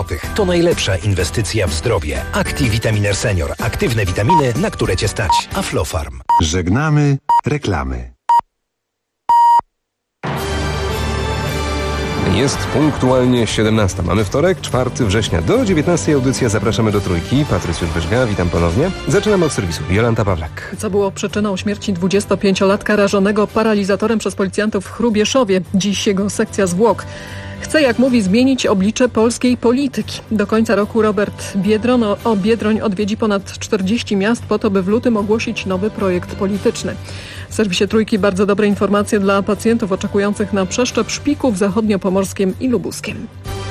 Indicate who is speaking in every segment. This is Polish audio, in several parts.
Speaker 1: zł. To najlepsza inwestycja w zdrowie. Activitamin Senior. Aktywne witaminy, na które Cię stać. Aflofarm.
Speaker 2: Żegnamy reklamy.
Speaker 3: Jest punktualnie 17. Mamy wtorek, 4 września. Do 19 audycja zapraszamy do Trójki. Patrycjusz Wyżga, witam ponownie. Zaczynamy od serwisu. Jolanta Pawlak.
Speaker 4: Co było przyczyną śmierci 25-latka rażonego paralizatorem przez policjantów w Hrubieszowie? Dziś jego sekcja zwłok. Chce, jak mówi, zmienić oblicze polskiej polityki. Do końca roku Robert Biedroń odwiedzi ponad 40 miast po to, by w lutym ogłosić nowy projekt polityczny. W serwisie Trójki bardzo dobre informacje dla pacjentów oczekujących na przeszczep szpiku w zachodniopomorskiem i lubuskiem.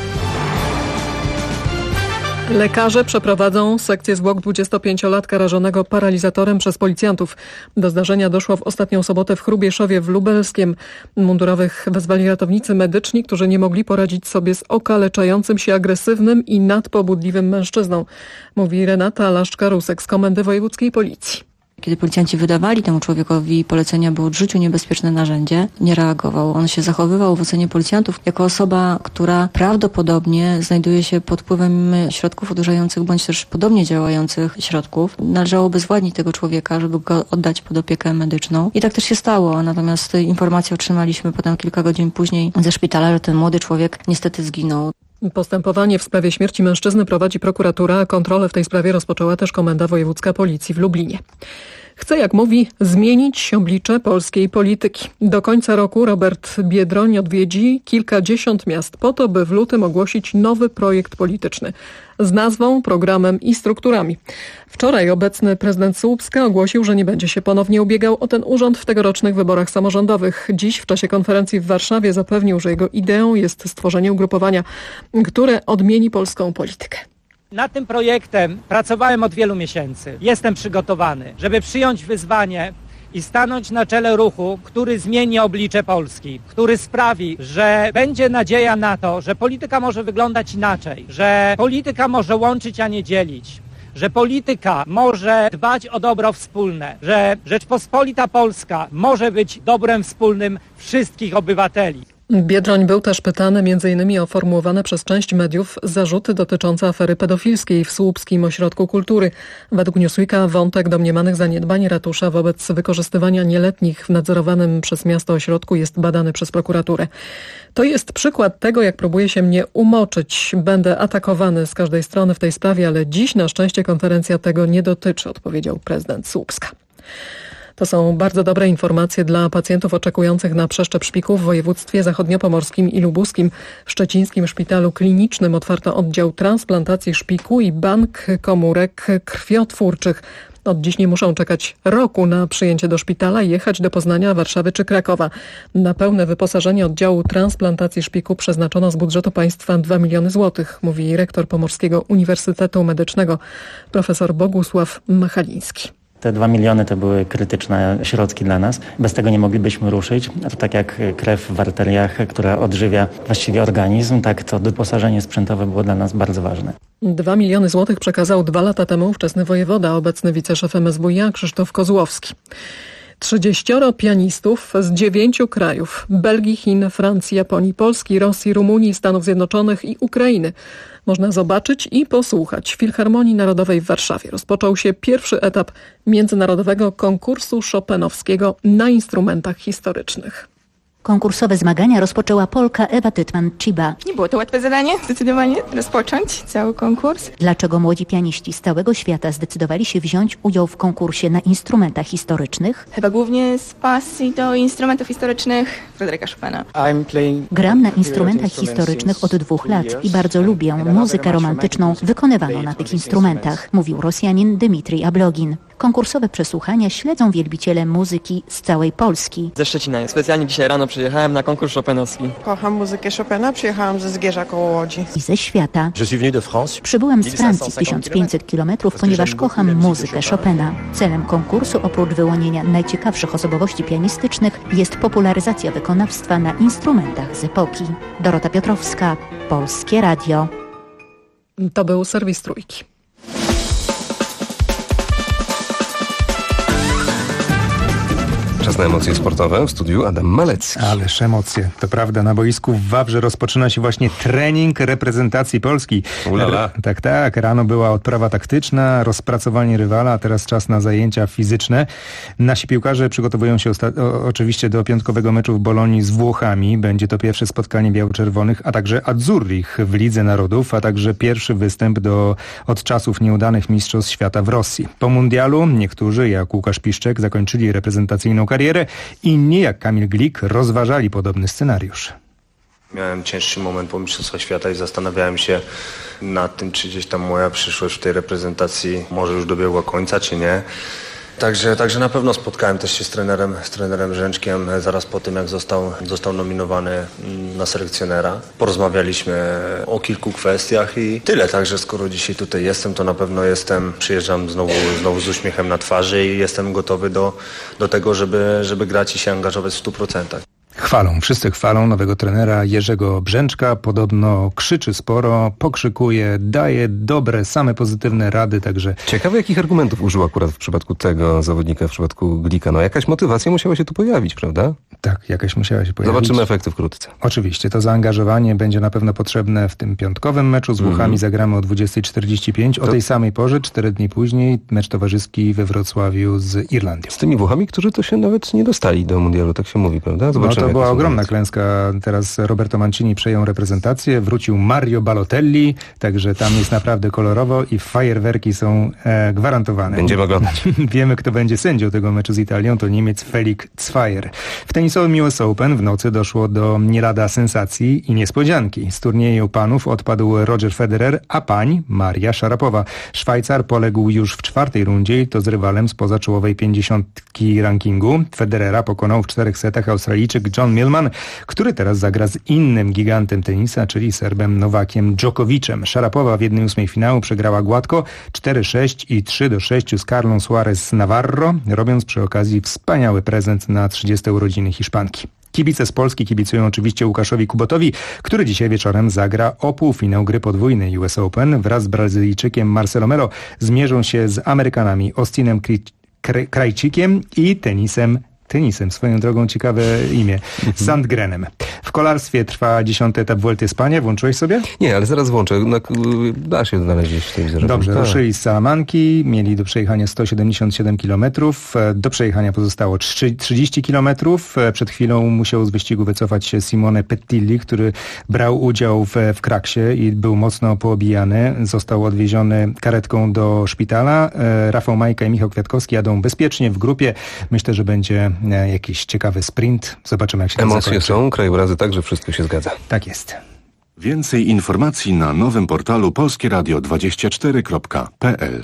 Speaker 4: Lekarze przeprowadzą sekcję zwłok 25-latka rażonego paralizatorem przez policjantów. Do zdarzenia doszło w ostatnią sobotę w Hrubieszowie w Lubelskiem. Mundurowych wezwali ratownicy medyczni, którzy nie mogli poradzić sobie z okaleczającym się agresywnym i nadpobudliwym mężczyzną, mówi Renata Laszczka-Rusek z Komendy Wojewódzkiej Policji.
Speaker 5: Kiedy policjanci wydawali temu człowiekowi polecenia, by od życiu niebezpieczne narzędzie, nie reagował. On się zachowywał w ocenie policjantów jako osoba, która prawdopodobnie znajduje się pod wpływem środków odurzających bądź też podobnie działających środków. Należało obezwładnić tego człowieka, żeby go oddać pod opiekę medyczną. I tak też się stało. Natomiast informację otrzymaliśmy potem kilka godzin później ze szpitala, że ten młody człowiek niestety zginął.
Speaker 4: Postępowanie w sprawie śmierci mężczyzny prowadzi prokuratura, a kontrolę w tej sprawie rozpoczęła też Komenda Wojewódzka Policji w Lublinie. Chce, jak mówi, zmienić oblicze polskiej polityki. Do końca roku Robert Biedroń odwiedzi kilkadziesiąt miast po to, by w lutym ogłosić nowy projekt polityczny z nazwą, programem i strukturami. Wczoraj obecny prezydent Słupska ogłosił, że nie będzie się ponownie ubiegał o ten urząd w tegorocznych wyborach samorządowych. Dziś w czasie konferencji w Warszawie zapewnił, że jego ideą jest stworzenie ugrupowania, które odmieni polską politykę.
Speaker 6: Nad tym projektem pracowałem od wielu miesięcy. Jestem przygotowany, żeby przyjąć wyzwanie i stanąć na czele ruchu, który zmieni oblicze Polski, który sprawi, że będzie nadzieja na to, że polityka może wyglądać inaczej, że polityka może łączyć, a nie dzielić, że polityka może dbać o dobro wspólne, że Rzeczpospolita Polska może być dobrem wspólnym wszystkich obywateli.
Speaker 4: Biedroń był też pytany m.in. o formułowane przez część mediów zarzuty dotyczące afery pedofilskiej w Słupskim Ośrodku Kultury. Według Newsweeka wątek domniemanych zaniedbań ratusza wobec wykorzystywania nieletnich w nadzorowanym przez miasto ośrodku jest badany przez prokuraturę. To jest przykład tego, jak próbuje się mnie umoczyć. Będę atakowany z każdej strony w tej sprawie, ale dziś na szczęście konferencja tego nie dotyczy, odpowiedział prezydent Słupska. To są bardzo dobre informacje dla pacjentów oczekujących na przeszczep szpiku w województwie zachodniopomorskim i lubuskim. W szczecińskim szpitalu klinicznym otwarto oddział transplantacji szpiku i bank komórek krwiotwórczych. Od dziś nie muszą czekać roku na przyjęcie do szpitala i jechać do Poznania, Warszawy czy Krakowa. Na pełne wyposażenie oddziału transplantacji szpiku przeznaczono z budżetu państwa 2 miliony złotych, mówi rektor Pomorskiego Uniwersytetu Medycznego profesor Bogusław Machaliński.
Speaker 7: Te 2 miliony to były krytyczne środki dla nas. Bez tego nie moglibyśmy ruszyć. To tak jak krew w arteriach, która odżywia właściwie organizm, tak to wyposażenie sprzętowe było dla nas bardzo ważne.
Speaker 4: 2 miliony złotych przekazał 2 lata temu ówczesny wojewoda, obecny wiceszef MSWiA Krzysztof Kozłowski. 30 pianistów z 9 krajów: Belgii, Chin, Francji, Japonii, Polski, Rosji, Rumunii, Stanów Zjednoczonych i Ukrainy można zobaczyć i posłuchać w Filharmonii Narodowej w Warszawie. Rozpoczął się pierwszy etap międzynarodowego konkursu chopinowskiego na instrumentach historycznych.
Speaker 8: Konkursowe zmagania rozpoczęła Polka Ewa Tytman-Ciba.
Speaker 9: Nie było to łatwe zadanie, zdecydowanie, rozpocząć cały konkurs.
Speaker 8: Dlaczego młodzi pianiści z całego świata zdecydowali się wziąć udział w konkursie na instrumentach historycznych?
Speaker 9: Chyba głównie z pasji do instrumentów historycznych Fryderyka Chopina.
Speaker 8: Gram na instrumentach historycznych od 2 lat i bardzo lubię muzykę romantyczną wykonywaną na tych instrumentach, mówił Rosjanin Dmitrij Ablogin. Konkursowe przesłuchania śledzą wielbiciele muzyki z całej Polski.
Speaker 10: Ze Szczecina. Specjalnie dzisiaj rano przyjechałem na konkurs chopinowski.
Speaker 11: Kocham muzykę Chopina, przyjechałam ze Zgierza koło Łodzi.
Speaker 8: I ze świata. Przybyłem z Francji 1500 kilometrów, ponieważ kocham muzykę Chopina. Celem konkursu, oprócz wyłonienia najciekawszych osobowości pianistycznych, jest popularyzacja wykonawstwa na instrumentach z epoki. Dorota Piotrowska, Polskie Radio.
Speaker 4: To był serwis Trójki.
Speaker 3: Czas na emocje sportowe. W studiu Adam Malecki.
Speaker 12: Ależ emocje. To prawda, na boisku w Wawrze rozpoczyna się właśnie trening reprezentacji Polski.
Speaker 3: Ulala.
Speaker 12: Tak. Rano była odprawa taktyczna, rozpracowanie rywala, a teraz czas na zajęcia fizyczne. Nasi piłkarze przygotowują się oczywiście do piątkowego meczu w Bolonii z Włochami. Będzie to pierwsze spotkanie biało-czerwonych, a także Azzurrich w Lidze Narodów, a także pierwszy występ od czasów nieudanych mistrzostw świata w Rosji. Po mundialu niektórzy, jak Łukasz Piszczek, zakończyli reprezentacyjną karierę, inni, jak Kamil Glik, rozważali podobny scenariusz.
Speaker 13: Miałem cięższy moment po mistrzostwach świata i zastanawiałem się nad tym, czy gdzieś tam moja przyszłość w tej reprezentacji może już dobiegła końca, czy nie. Także na pewno spotkałem też się z trenerem Rzęczkiem zaraz po tym, jak został nominowany na selekcjonera. Porozmawialiśmy o kilku kwestiach i tyle. Także skoro dzisiaj tutaj jestem, to na pewno przyjeżdżam znowu z uśmiechem na twarzy i jestem gotowy do tego, żeby grać i się angażować w 100%.
Speaker 12: Wszyscy chwalą nowego trenera Jerzego Brzęczka. Podobno krzyczy sporo, pokrzykuje, daje dobre, same pozytywne rady, także...
Speaker 3: Ciekawe, jakich argumentów użył akurat w przypadku tego zawodnika, w przypadku Glika. No jakaś motywacja musiała się tu pojawić, prawda?
Speaker 12: Tak, jakaś musiała się pojawić.
Speaker 3: Zobaczymy efekty wkrótce.
Speaker 12: Oczywiście, to zaangażowanie będzie na pewno potrzebne w tym piątkowym meczu. Z Włochami zagramy o 20:45. O tej samej porze, 4 dni później, mecz towarzyski we Wrocławiu z Irlandią.
Speaker 3: Z tymi Włochami, którzy to się nawet nie dostali do mundialu, tak się mówi, prawda? Zobaczymy.
Speaker 12: To była ogromna klęska. Teraz Roberto Mancini przejął reprezentację, wrócił Mario Balotelli, także tam jest naprawdę kolorowo i fajerwerki są gwarantowane.
Speaker 3: Będziemy oglądać.
Speaker 12: Wiemy, kto będzie sędzią tego meczu z Italią, to Niemiec Felix Zweier. W tenisowym US Open w nocy doszło do nie lada sensacji i niespodzianki. Z turnieju panów odpadł Roger Federer, a pań Maria Szarapowa. Szwajcar poległ już w 4. rundzie i to z rywalem spoza czołowej 50 rankingu. Federera pokonał w 4 setach Australijczyk John Millman, który teraz zagra z innym gigantem tenisa, czyli Serbem Nowakiem Dżokowiczem. Szarapowa w 1/8 finału przegrała gładko 4-6 i 3-6 z Carlą Suarez Navarro, robiąc przy okazji wspaniały prezent na 30. urodziny Hiszpanki. Kibice z Polski kibicują oczywiście Łukaszowi Kubotowi, który dzisiaj wieczorem zagra o półfinał gry podwójnej US Open. Wraz z Brazylijczykiem Marcelo Melo zmierzą się z Amerykanami Austinem Krajcikiem i tenisem, swoją drogą ciekawe imię, Sandgrenem. W kolarstwie trwa 10. etap Vuelty Espania. Włączyłeś sobie?
Speaker 3: Nie, ale zaraz włączę. Da się znaleźć w telewizorze.
Speaker 12: Dobrze, ruszyli z Salamanki, mieli do przejechania 177 km. Do przejechania pozostało 30 km. Przed chwilą musiał z wyścigu wycofać się Simone Pettilli, który brał udział w kraksie i był mocno poobijany. Został odwieziony karetką do szpitala. Rafał Majka i Michał Kwiatkowski jadą bezpiecznie w grupie. Myślę, że będzie jakiś ciekawy sprint. Zobaczymy, jak się to zakończy.
Speaker 3: Emocje są, krajobrazy także, wszystko się zgadza.
Speaker 12: Tak jest.
Speaker 2: Więcej informacji na nowym portalu polskieradio24.pl.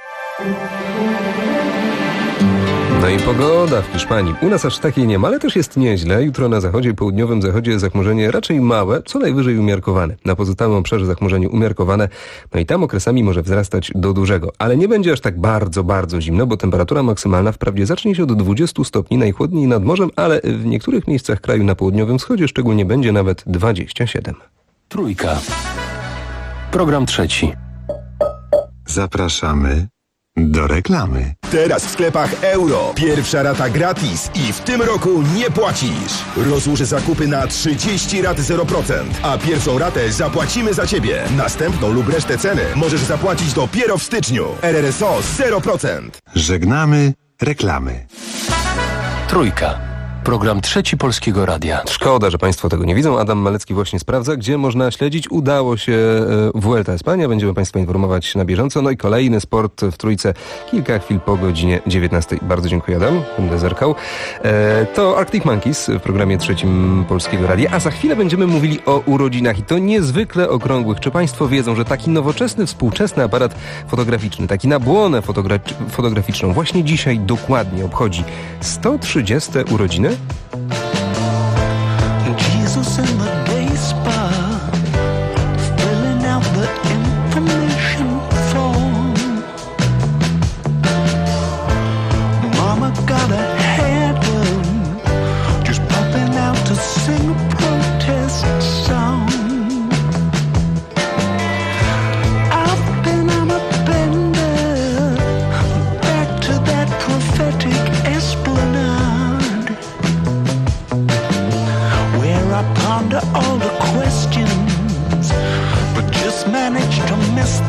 Speaker 3: No i pogoda w Hiszpanii. U nas aż takiej nie ma, ale też jest nieźle. Jutro na zachodzie i południowym zachodzie zachmurzenie raczej małe, co najwyżej umiarkowane. Na pozostałym obszarze zachmurzenie umiarkowane, no i tam okresami może wzrastać do dużego. Ale nie będzie aż tak bardzo, bardzo zimno, bo temperatura maksymalna wprawdzie zacznie się od 20 stopni, najchłodniej nad morzem, ale w niektórych miejscach kraju na południowym wschodzie szczególnie będzie nawet 27.
Speaker 1: Trójka. Program trzeci.
Speaker 2: Zapraszamy do reklamy.
Speaker 14: Teraz w sklepach Euro. Pierwsza rata gratis i w tym roku nie płacisz. Rozłóż zakupy na 30 rat 0%, a pierwszą ratę zapłacimy za Ciebie. Następną lub resztę ceny możesz zapłacić dopiero w styczniu. RRSO 0%.
Speaker 2: Żegnamy reklamy.
Speaker 1: Trójka. Program trzeci Polskiego Radia.
Speaker 3: Szkoda, że Państwo tego nie widzą. Adam Malecki właśnie sprawdza, gdzie można śledzić. Udało się Vuelta Espania. Będziemy Państwa informować na bieżąco. No i kolejny sport w Trójce. Kilka chwil po godzinie 19. Bardzo dziękuję, Adam. Będę zerkał. To Arctic Monkeys w programie trzecim Polskiego Radia. A za chwilę będziemy mówili o urodzinach. I to niezwykle okrągłych. Czy Państwo wiedzą, że taki nowoczesny, współczesny aparat fotograficzny, taki na błonę fotograficzną właśnie dzisiaj dokładnie obchodzi 130 urodziny?
Speaker 15: Jesus in the day spa, filling out the information form. Mama got a head just popping out to sing a protest song. I've been on a bender, back to that prophetic esplanade.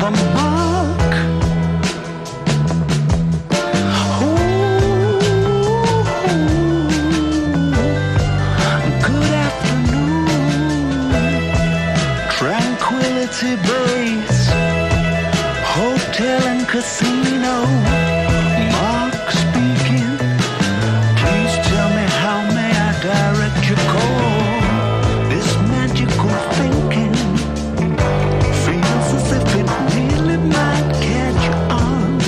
Speaker 15: from Mark. Good afternoon, Tranquility Base, hotel and casino. Mark speaking. Please tell me, how may I direct your call? This magical thinking feels as if it really might catch on.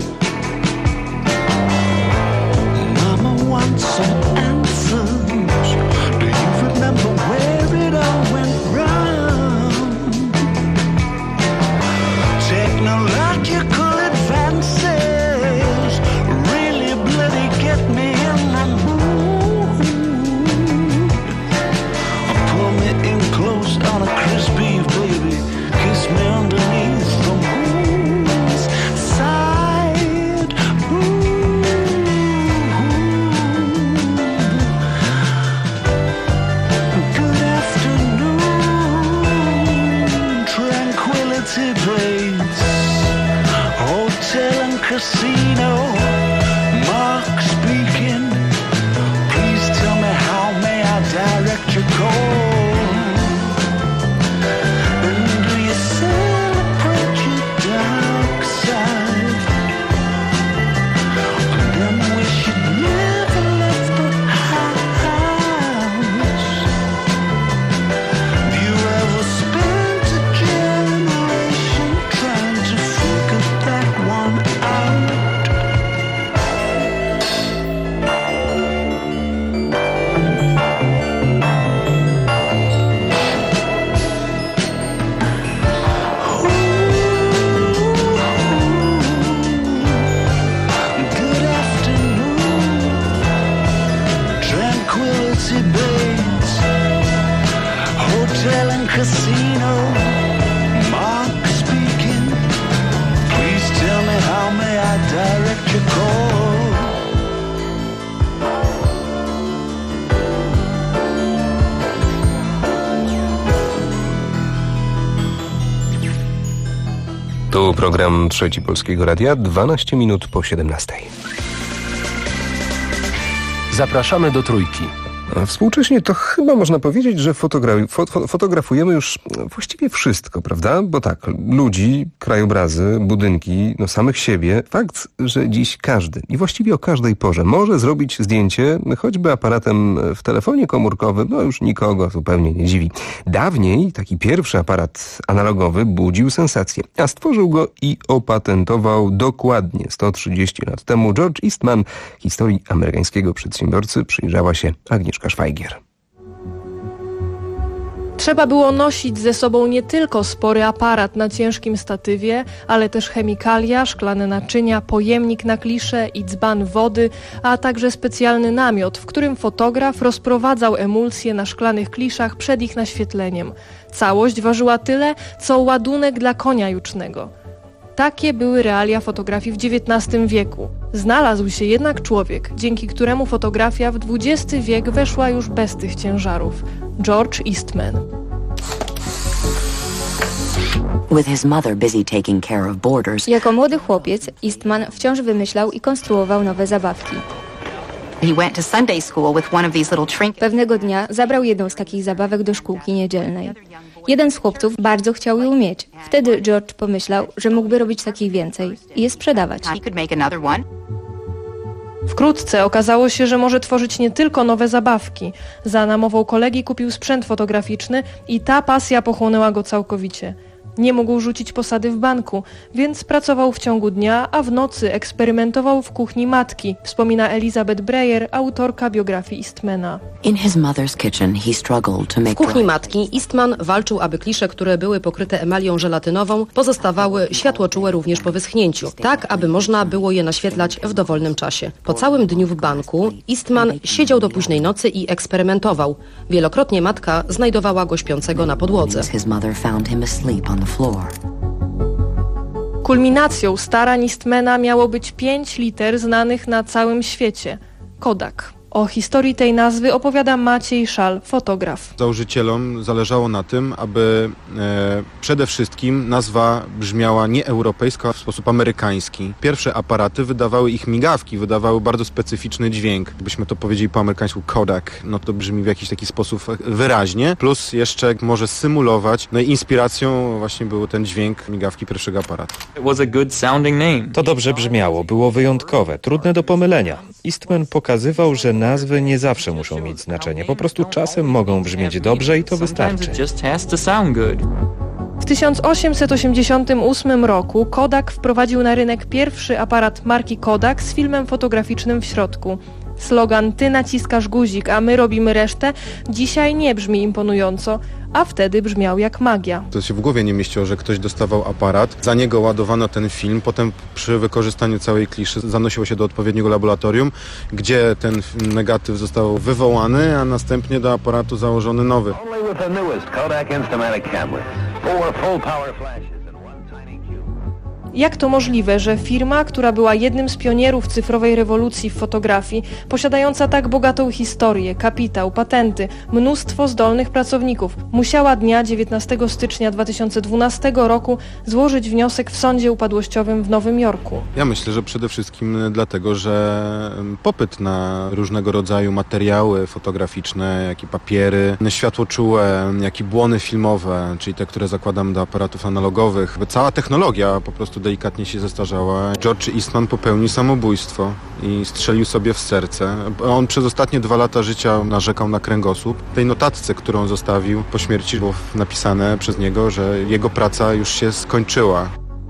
Speaker 15: Mama wants some answers. Do you remember where it all went wrong? Technological advances really bloody get me in the mood. Pull me in close on a crispy baby, kiss me underneath the moon's side. Good afternoon, Tranquility Base, hotel and casino. Mark speaking. Please tell me, how may I direct your call? And do you celebrate your dark side? And then wish you'd never left the house. Have you ever spent a generation trying to figure that one out? Good afternoon, Tranquility Base, hotel and casino. Mark speaking. Please tell me, how may I direct your call?
Speaker 3: Tu program Trzeci Polskiego Radia, 12 minut po 17.
Speaker 16: Zapraszamy do Trójki.
Speaker 3: A współcześnie to chyba można powiedzieć, że fotografujemy już właściwie wszystko, prawda? Bo tak, ludzi, krajobrazy, budynki, samych siebie. Fakt, że dziś każdy i właściwie o każdej porze może zrobić zdjęcie choćby aparatem w telefonie komórkowym, już nikogo zupełnie nie dziwi. Dawniej taki pierwszy aparat analogowy budził sensację, a stworzył go i opatentował dokładnie 130 lat temu George Eastman. Historii amerykańskiego przedsiębiorcy przyjrzała się Agnieszka Szwajgier.
Speaker 17: Trzeba było nosić ze sobą nie tylko spory aparat na ciężkim statywie, ale też chemikalia, szklane naczynia, pojemnik na klisze i dzban wody, a także specjalny namiot, w którym fotograf rozprowadzał emulsje na szklanych kliszach przed ich naświetleniem. Całość ważyła tyle, co ładunek dla konia jucznego. Takie były realia fotografii w XIX wieku. Znalazł się jednak człowiek, dzięki któremu fotografia w XX wiek weszła już bez tych ciężarów. George Eastman.
Speaker 18: Jako młody chłopiec, Eastman wciąż wymyślał i konstruował nowe zabawki. Pewnego dnia zabrał jedną z takich zabawek do szkółki niedzielnej. Jeden z chłopców bardzo chciał ją mieć. Wtedy George pomyślał, że mógłby robić takich więcej i je sprzedawać.
Speaker 17: Wkrótce okazało się, że może tworzyć nie tylko nowe zabawki. Za namową kolegi kupił sprzęt fotograficzny i ta pasja pochłonęła go całkowicie. Nie mógł rzucić posady w banku, więc pracował w ciągu dnia, a w nocy eksperymentował w kuchni matki, wspomina Elizabeth Breyer, autorka biografii Eastmana.
Speaker 19: W kuchni matki Eastman walczył, aby klisze, które były pokryte emalią żelatynową, pozostawały światłoczułe również po wyschnięciu, tak aby można było je naświetlać w dowolnym czasie. Po całym dniu w banku Eastman siedział do późnej nocy i eksperymentował. Wielokrotnie matka znajdowała go śpiącego na podłodze.
Speaker 17: Kulminacją starań Eastmana miało być 5 liter znanych na całym świecie. Kodak. O historii tej nazwy opowiada Maciej Szal, fotograf.
Speaker 20: Założycielom zależało na tym, aby przede wszystkim nazwa brzmiała nie europejska, a w sposób amerykański. Pierwsze aparaty wydawały ich migawki, wydawały bardzo specyficzny dźwięk. Gdybyśmy to powiedzieli po amerykańsku Kodak, no to brzmi w jakiś taki sposób wyraźnie, plus jeszcze może symulować. No i inspiracją właśnie był ten dźwięk migawki pierwszego aparatu.
Speaker 21: To dobrze brzmiało, było wyjątkowe, trudne do pomylenia. Eastman pokazywał, że nazwy nie zawsze muszą mieć znaczenie, po prostu czasem mogą brzmieć dobrze i to wystarczy.
Speaker 17: W 1888 roku Kodak wprowadził na rynek pierwszy aparat marki Kodak z filmem fotograficznym w środku. Slogan "Ty naciskasz guzik, a my robimy resztę" dzisiaj nie brzmi imponująco, a wtedy brzmiał jak magia.
Speaker 20: To się w głowie nie mieściło, że ktoś dostawał aparat, za niego ładowano ten film, potem przy wykorzystaniu całej kliszy zanosiło się do odpowiedniego laboratorium, gdzie ten negatyw został wywołany, a następnie do aparatu założony nowy.
Speaker 17: Jak to możliwe, że firma, która była jednym z pionierów cyfrowej rewolucji w fotografii, posiadająca tak bogatą historię, kapitał, patenty, mnóstwo zdolnych pracowników, musiała dnia 19 stycznia 2012 roku złożyć wniosek w sądzie upadłościowym w Nowym Jorku?
Speaker 20: Ja myślę, że przede wszystkim dlatego, że popyt na różnego rodzaju materiały fotograficzne, jak i papiery, światłoczułe, jak i błony filmowe, czyli te, które zakładamy do aparatów analogowych, cała technologia po prostu delikatnie się zestarzała. George Eastman popełnił samobójstwo i strzelił sobie w serce. On przez ostatnie 2 lata życia narzekał na kręgosłup. W tej notatce, którą zostawił po śmierci, było napisane przez niego, że jego praca już się skończyła.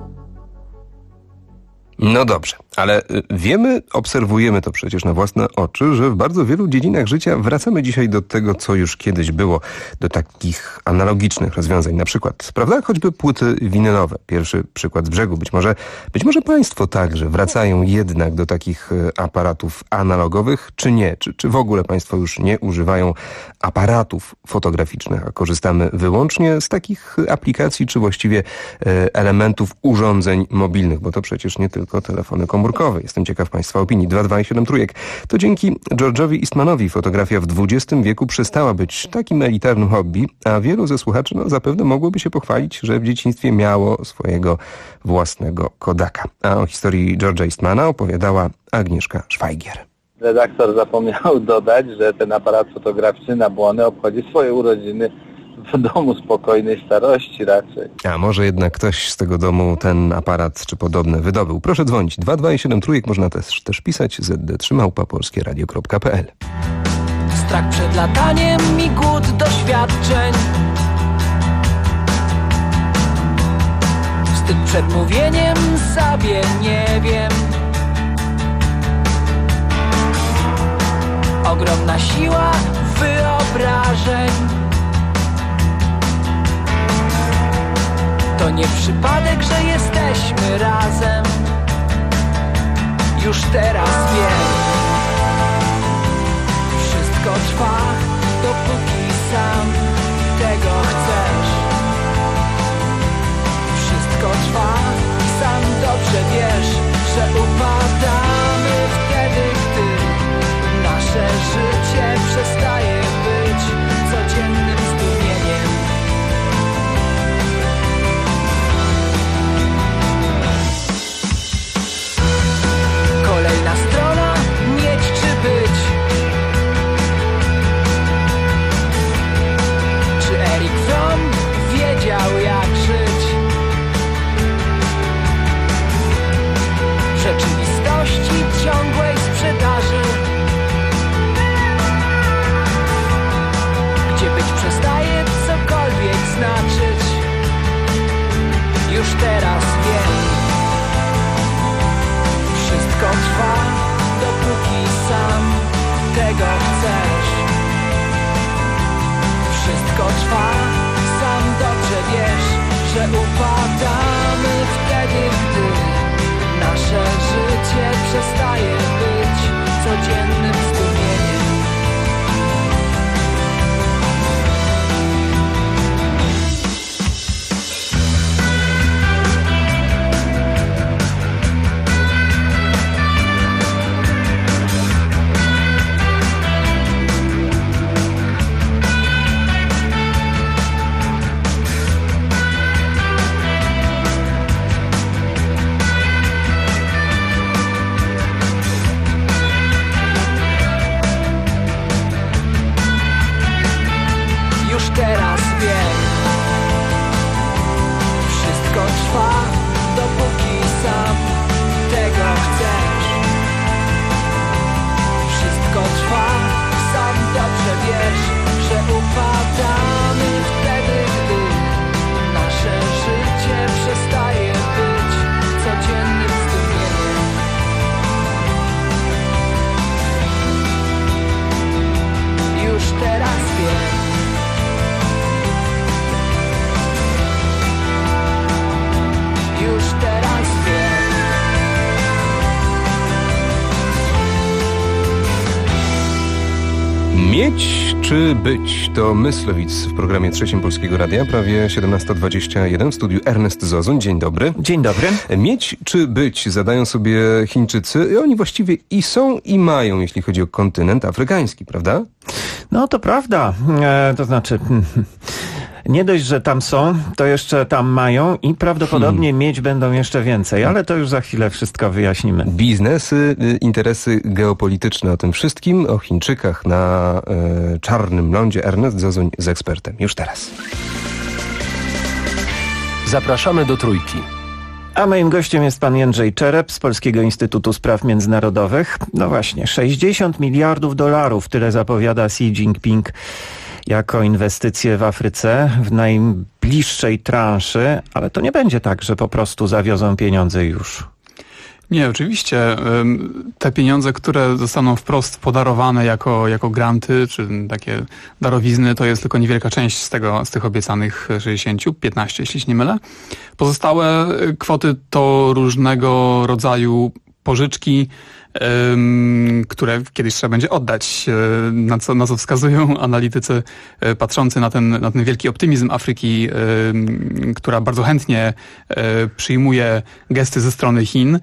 Speaker 3: No dobrze, ale wiemy, obserwujemy to przecież na własne oczy, że w bardzo wielu dziedzinach życia wracamy dzisiaj do tego, co już kiedyś było, do takich analogicznych rozwiązań. Na przykład, prawda, choćby płyty winylowe. Pierwszy przykład z brzegu. Być może państwo także wracają jednak do takich aparatów analogowych, czy nie? Czy w ogóle państwo już nie używają aparatów fotograficznych, a korzystamy wyłącznie z takich aplikacji, czy właściwie elementów urządzeń mobilnych, bo to przecież nie tylko telefony komórkowe. Jestem ciekaw państwa opinii. 227 trójek. To dzięki George'owi Eastmanowi fotografia w XX wieku przestała być takim elitarnym hobby, a wielu ze słuchaczy zapewne mogłoby się pochwalić, że w dzieciństwie miało swojego własnego Kodaka. A o historii George'a Eastmana opowiadała Agnieszka Szwajgier.
Speaker 22: Redaktor zapomniał dodać, że ten aparat fotograficzny na błony obchodzi swoje urodziny w domu spokojnej starości raczej.
Speaker 3: A może jednak ktoś z tego domu ten aparat czy podobne wydobył. Proszę dzwonić. 227 trójek, można też pisać zd3@polskieradio.pl.
Speaker 15: Strach przed lataniem i głód doświadczeń, wstyd przed mówieniem sobie nie wiem. Ogromna siła wyobrażeń, to nie przypadek, że jesteśmy razem. Już teraz wiem, wszystko trwa, dopóki sam tego chcesz. Wszystko trwa i sam dobrze wiesz, że upadamy wtedy, gdy nasze życie przestaje być codziennym zdumieniem. Kolejna strona, mieć czy być. Czy Erik Fromm wiedział, jak żyć? W rzeczywistości ciągłej sprzedaży, gdzie być przestaje cokolwiek znaczyć. Już teraz wiem, wszystko trwa, dopóki sam tego chcesz. Wszystko trwa, sam dobrze wiesz, że upadamy wtedy, gdy nasze życie przestaje być codziennym zdumieniem.
Speaker 3: Mieć czy być? To Myslowic w programie trzecim Polskiego Radia, prawie 17:21. W studiu Ernest Zozuń. Dzień dobry.
Speaker 5: Dzień dobry.
Speaker 3: Mieć czy być? Zadają sobie Chińczycy i oni właściwie i są i mają, jeśli chodzi o kontynent afrykański, prawda?
Speaker 5: No to prawda. To znaczy... Nie dość, że tam są, to jeszcze tam mają i prawdopodobnie mieć będą jeszcze więcej, ale to już za chwilę wszystko wyjaśnimy.
Speaker 3: Biznesy, interesy geopolityczne, o tym wszystkim, o Chińczykach na czarnym lądzie. Ernest Zozuń z ekspertem. Już teraz.
Speaker 16: Zapraszamy do Trójki.
Speaker 5: A moim gościem jest pan Jędrzej Czerep z Polskiego Instytutu Spraw Międzynarodowych. No właśnie, 60 miliardów dolarów, tyle zapowiada Xi Jinping jako inwestycje w Afryce w najbliższej transzy, ale to nie będzie tak, że po prostu zawiozą pieniądze już.
Speaker 6: Nie, oczywiście. Te pieniądze, które zostaną wprost podarowane jako granty, czy takie darowizny, to jest tylko niewielka część z tych obiecanych 15, jeśli się nie mylę. Pozostałe kwoty to różnego rodzaju pożyczki, które kiedyś trzeba będzie oddać, na co wskazują analitycy patrzący na ten wielki optymizm Afryki, która bardzo chętnie przyjmuje gesty ze strony Chin,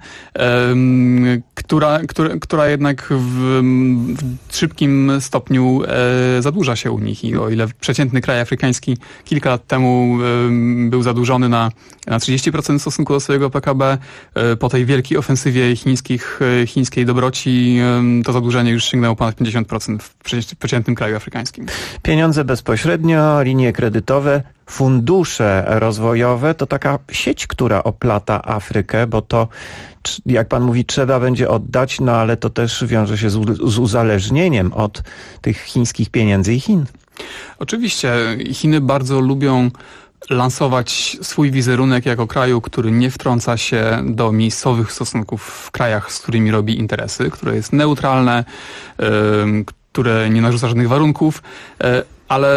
Speaker 6: która jednak w szybkim stopniu zadłuża się u nich. I o ile przeciętny kraj afrykański kilka lat temu był zadłużony na 30% w stosunku do swojego PKB, po tej wielkiej ofensywie chińskiej dobroci to zadłużenie już sięgnęło ponad 50% w przeciętnym kraju afrykańskim.
Speaker 5: Pieniądze bezpośrednio, linie kredytowe, fundusze rozwojowe to taka sieć, która oplata Afrykę, bo to, jak pan mówi, trzeba będzie oddać, no ale to też wiąże się z uzależnieniem od tych chińskich pieniędzy i Chin.
Speaker 6: Oczywiście. Chiny bardzo lubią lansować swój wizerunek jako kraju, który nie wtrąca się do miejscowych stosunków w krajach, z którymi robi interesy, które jest neutralne, które nie narzuca żadnych warunków, ale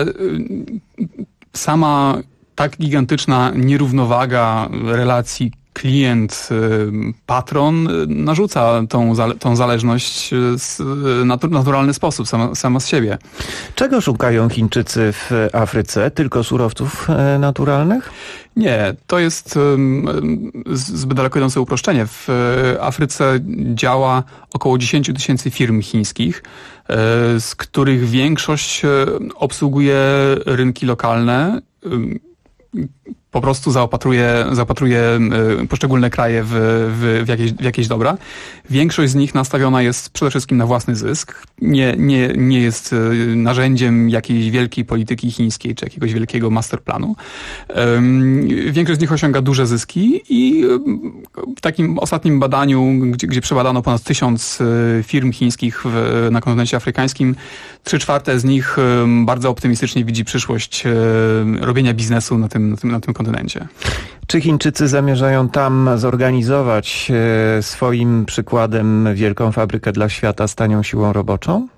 Speaker 6: sama tak gigantyczna nierównowaga relacji klient-patron narzuca tą zależność w naturalny sposób, sama z siebie.
Speaker 5: Czego szukają Chińczycy w Afryce? Tylko surowców naturalnych?
Speaker 6: Nie, to jest zbyt daleko idące uproszczenie. W Afryce działa około 10 000 firm chińskich, z których większość obsługuje rynki lokalne, po prostu zaopatruje poszczególne kraje w jakieś dobra. Większość z nich nastawiona jest przede wszystkim na własny zysk. Nie jest narzędziem jakiejś wielkiej polityki chińskiej czy jakiegoś wielkiego masterplanu. Większość z nich osiąga duże zyski i w takim ostatnim badaniu, gdzie przebadano ponad 1000 firm chińskich na kontynencie afrykańskim, 3/4 z nich bardzo optymistycznie widzi przyszłość robienia biznesu na tym kontynencie.
Speaker 5: Czy Chińczycy zamierzają tam zorganizować swoim przykładem wielką fabrykę dla świata z tanią siłą roboczą?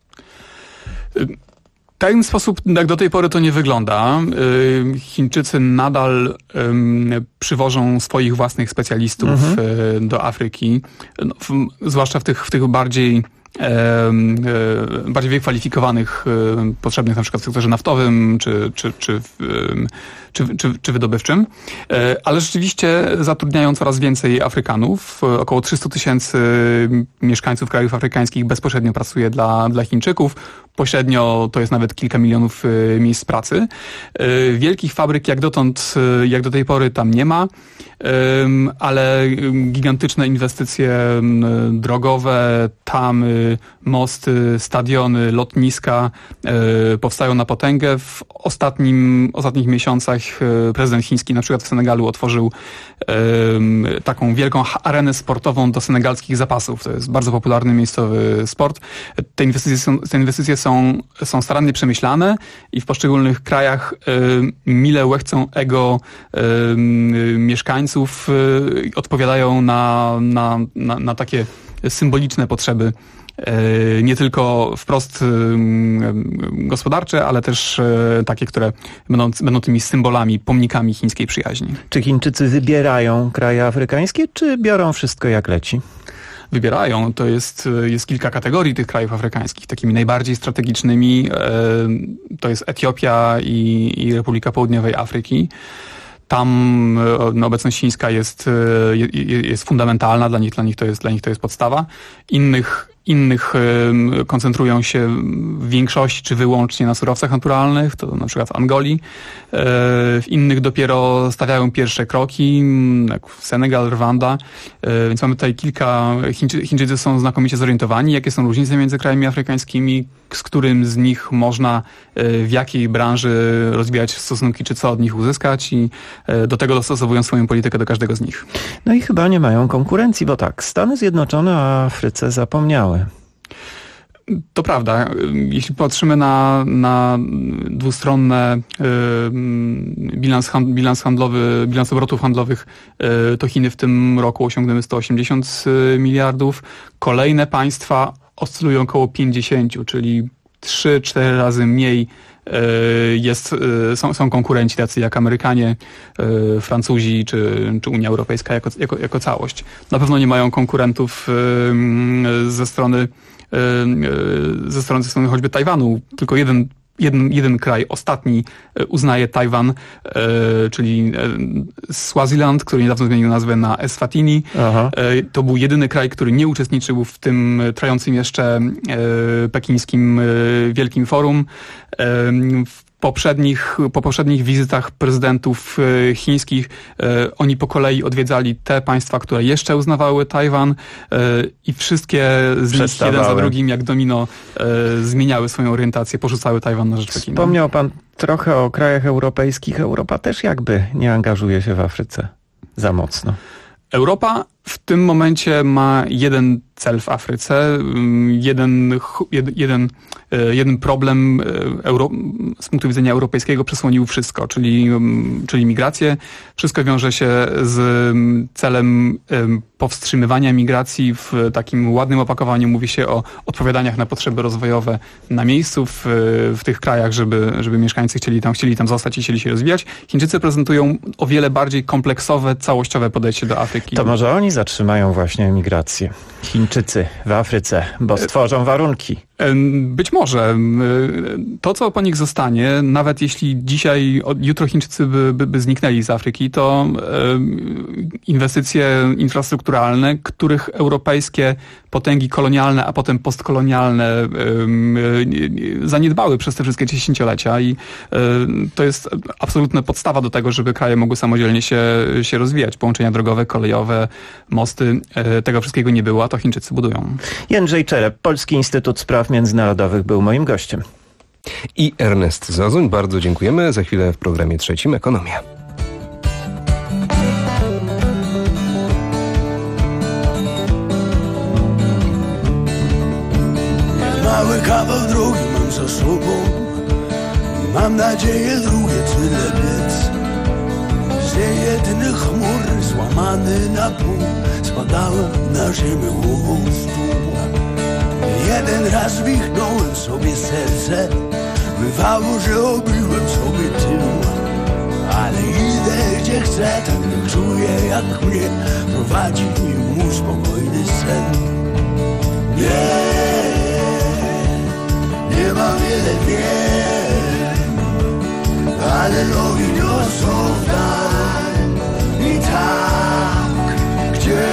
Speaker 6: W ten sposób, jak do tej pory, to nie wygląda. Chińczycy nadal przywożą swoich własnych specjalistów do Afryki, zwłaszcza w tych bardziej wykwalifikowanych, potrzebnych na przykład w sektorze naftowym czy wydobywczym, ale rzeczywiście zatrudniają coraz więcej Afrykanów. Około 300 000 mieszkańców krajów afrykańskich bezpośrednio pracuje dla Chińczyków. Pośrednio to jest nawet kilka milionów miejsc pracy. Wielkich fabryk jak do tej pory tam nie ma, ale gigantyczne inwestycje drogowe, tamy, mosty, stadiony, lotniska powstają na potęgę. W ostatnich miesiącach prezydent chiński na przykład w Senegalu otworzył taką wielką arenę sportową do senegalskich zapasów. To jest bardzo popularny miejscowy sport. Te inwestycje są starannie przemyślane i w poszczególnych krajach mile łechcą ego mieszkańców, odpowiadają na takie symboliczne potrzeby, nie tylko wprost gospodarcze, ale też takie, które będą tymi symbolami, pomnikami chińskiej przyjaźni.
Speaker 5: Czy Chińczycy wybierają kraje afrykańskie, czy biorą wszystko jak leci?
Speaker 6: wybierają, to jest kilka kategorii tych krajów afrykańskich. Takimi najbardziej strategicznymi to jest Etiopia i Republika Południowej Afryki. Tam obecność chińska jest fundamentalna, dla nich to jest podstawa. Innych koncentrują się w większości czy wyłącznie na surowcach naturalnych, to na przykład w Angolii. W innych dopiero stawiają pierwsze kroki, jak Senegal, Rwanda. Więc mamy tutaj kilka... Chińczycy są znakomicie zorientowani, jakie są różnice między krajami afrykańskimi, z którym z nich można w jakiej branży rozwijać stosunki, czy co od nich uzyskać i do tego dostosowują swoją politykę do każdego z nich.
Speaker 5: No i chyba nie mają konkurencji, bo tak, Stany Zjednoczone o Afryce zapomniały.
Speaker 6: To prawda. Jeśli patrzymy na dwustronne bilans obrotów handlowych, to Chiny w tym roku osiągnęły 180 miliardów. Kolejne państwa oscylują około 50, czyli 3-4 razy mniej są konkurenci tacy jak Amerykanie, Francuzi czy Unia Europejska jako całość. Na pewno nie mają konkurentów ze strony choćby Tajwanu. Tylko jeden kraj ostatni uznaje Tajwan, czyli Swaziland, który niedawno zmienił nazwę na Eswatini. To był jedyny kraj, który nie uczestniczył w tym trwającym jeszcze pekińskim Wielkim Forum. Po poprzednich wizytach prezydentów chińskich oni po kolei odwiedzali te państwa, które jeszcze uznawały Tajwan i wszystkie z nich jeden za drugim jak domino zmieniały swoją orientację, porzucały Tajwan na rzecz Pekinu.
Speaker 5: Wspomniał pan trochę o krajach europejskich. Europa też jakby nie angażuje się w Afryce za mocno.
Speaker 6: Europa w tym momencie ma jeden cel w Afryce, jeden problem z punktu widzenia europejskiego przesłonił wszystko, czyli migrację. Wszystko wiąże się z celem powstrzymywania migracji. W takim ładnym opakowaniu mówi się o odpowiadaniach na potrzeby rozwojowe na miejscu w tych krajach, żeby mieszkańcy chcieli tam zostać i chcieli się rozwijać. Chińczycy prezentują o wiele bardziej kompleksowe, całościowe podejście do Afryki.
Speaker 5: To może oni zatrzymają właśnie emigrację. Chińczycy w Afryce, bo stworzą warunki.
Speaker 6: Być może. To, co po nich zostanie, nawet jeśli jutro Chińczycy by zniknęli z Afryki, to inwestycje infrastrukturalne, których europejskie potęgi kolonialne, a potem postkolonialne zaniedbały przez te wszystkie dziesięciolecia i to jest absolutna podstawa do tego, żeby kraje mogły samodzielnie się rozwijać. Połączenia drogowe, kolejowe, mosty, tego wszystkiego nie było, a to Chińczycy budują.
Speaker 5: Jędrzej Czerep, Polski Instytut Spraw Międzynarodowych był moim gościem.
Speaker 3: I Ernest Zozuń, bardzo dziękujemy. Za chwilę w programie trzecim Ekonomia.
Speaker 7: Mały kawał drogi mam za sobą, mam nadzieję drugie tyle biec. Z niejednych chmur złamany na pół spadałem na ziemię głową w dół. Jeden raz wichnąłem sobie serce, bywało, że obyłem sobie tył. Ale idę gdzie chcę, tak nie czuję jak mnie prowadzi mu spokojny sen. Nie ma wiele wiem, ale nogi niosą w dal. I tak, gdzie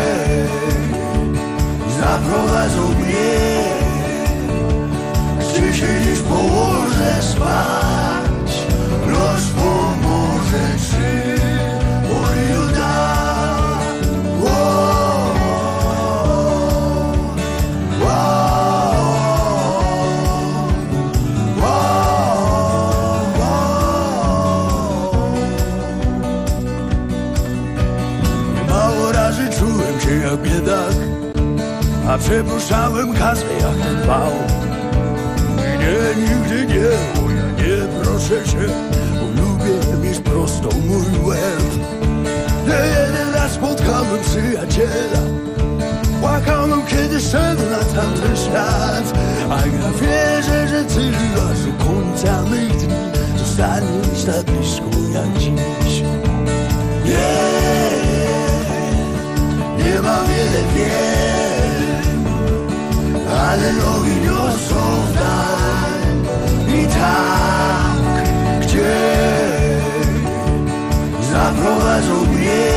Speaker 7: zaprowadzą mnie, gdzie się dziś położę spać, los pomoże czy pochylił da. Czułem się jak biedak, a przepuszczałem kasę jak ten wał. Nie, nigdy nie, bo ja nie proszę się, bo lubię mieć prostą mój łeb. Nie jeden raz spotkałem przyjaciela, płakałem kiedy szedł na tamten świat. A ja wierzę, że ty aż do końca mych dni zostaniesz tak blisko jak dziś. Nie ma wiele wiem, ale nogi niosą w dal. I tak, gdzie zaprowadzą mnie,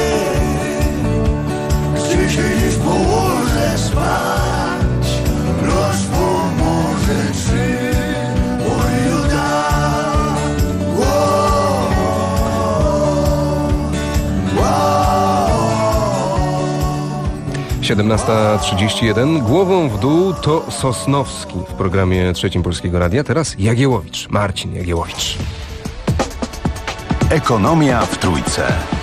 Speaker 7: gdzie się dziś położę spać, los pomoże, czy moje da.
Speaker 3: 17:31. Głową w dół to Sosnowski w programie Trzecim Polskiego Radia. Teraz Jagiełowicz, Marcin Jagiełowicz.
Speaker 2: Ekonomia w Trójce.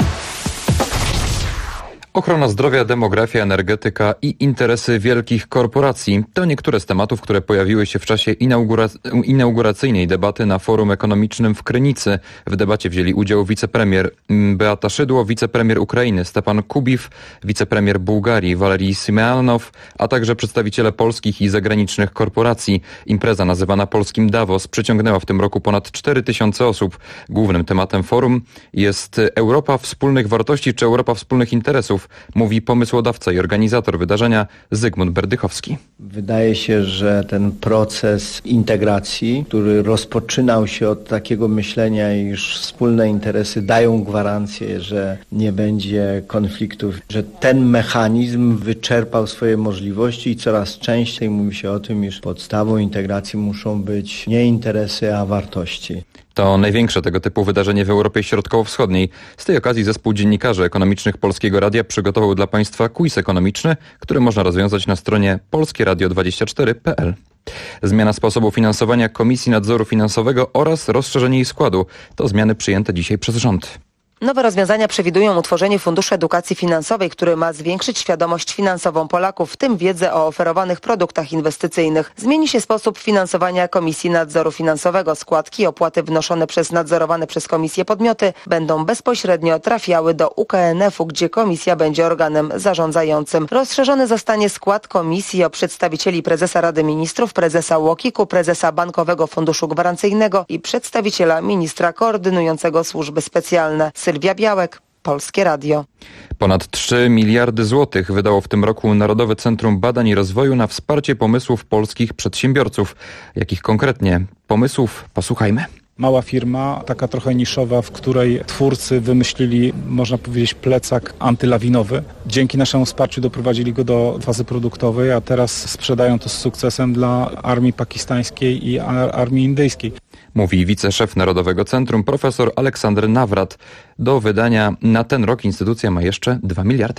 Speaker 9: Ochrona zdrowia, demografia, energetyka i interesy wielkich korporacji to niektóre z tematów, które pojawiły się w czasie inauguracyjnej debaty na Forum Ekonomicznym w Krynicy. W debacie wzięli udział wicepremier Beata Szydło, wicepremier Ukrainy Stepan Kubiw, wicepremier Bułgarii Walerij Symeonow, a także przedstawiciele polskich i zagranicznych korporacji. Impreza nazywana polskim Davos przyciągnęła w tym roku ponad 4000 osób. Głównym tematem forum jest Europa wspólnych wartości czy Europa wspólnych interesów, mówi pomysłodawca i organizator wydarzenia Zygmunt Berdychowski.
Speaker 10: Wydaje się, że ten proces integracji, który rozpoczynał się od takiego myślenia, iż wspólne interesy dają gwarancję, że nie będzie konfliktów, że ten mechanizm wyczerpał swoje możliwości i coraz częściej mówi się o tym, iż podstawą integracji muszą być nie interesy, a wartości.
Speaker 9: To największe tego typu wydarzenie w Europie Środkowo-Wschodniej. Z tej okazji zespół dziennikarzy ekonomicznych Polskiego Radia przygotował dla Państwa quiz ekonomiczny, który można rozwiązać na stronie polskieradio24.pl. Zmiana sposobu finansowania Komisji Nadzoru Finansowego oraz rozszerzenie jej składu to zmiany przyjęte dzisiaj przez rząd.
Speaker 23: Nowe rozwiązania przewidują utworzenie Funduszu Edukacji Finansowej, który ma zwiększyć świadomość finansową Polaków, w tym wiedzę o oferowanych produktach inwestycyjnych. Zmieni się sposób finansowania Komisji Nadzoru Finansowego. Składki i opłaty wnoszone przez nadzorowane przez Komisję podmioty będą bezpośrednio trafiały do UKNF-u, gdzie Komisja będzie organem zarządzającym. Rozszerzony zostanie skład Komisji o przedstawicieli prezesa Rady Ministrów, prezesa UOKiK-u, prezesa Bankowego Funduszu Gwarancyjnego i przedstawiciela ministra koordynującego służby specjalne. Sylwia Białek, Polskie Radio.
Speaker 9: Ponad 3 miliardy złotych wydało w tym roku Narodowe Centrum Badań i Rozwoju na wsparcie pomysłów polskich przedsiębiorców. Jakich konkretnie pomysłów? Posłuchajmy.
Speaker 24: Mała firma, taka trochę niszowa, w której twórcy wymyślili, można powiedzieć, plecak antylawinowy. Dzięki naszemu wsparciu doprowadzili go do fazy produktowej, a teraz sprzedają to z sukcesem dla armii pakistańskiej i armii indyjskiej.
Speaker 9: Mówi wiceszef Narodowego Centrum profesor Aleksander Nawrat. Do wydania na ten rok instytucja ma jeszcze 2 miliardy.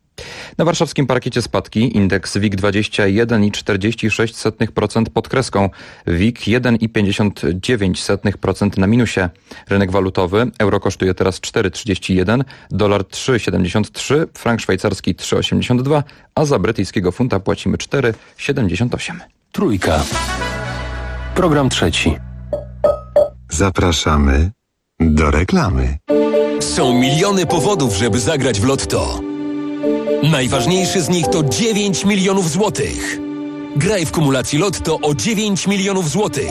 Speaker 9: Na warszawskim parkiecie spadki. Indeks WIG 21,46% pod kreską. WIG 1,59% na minusie. Rynek walutowy. Euro kosztuje teraz 4,31, dolar 3,73, frank szwajcarski 3,82, a za brytyjskiego funta płacimy 4,78.
Speaker 16: Trójka. Program trzeci.
Speaker 2: Zapraszamy do reklamy.
Speaker 25: Są miliony powodów, żeby zagrać w Lotto. Najważniejszy z nich to 9 milionów złotych. Graj w kumulacji Lotto o 9 milionów złotych.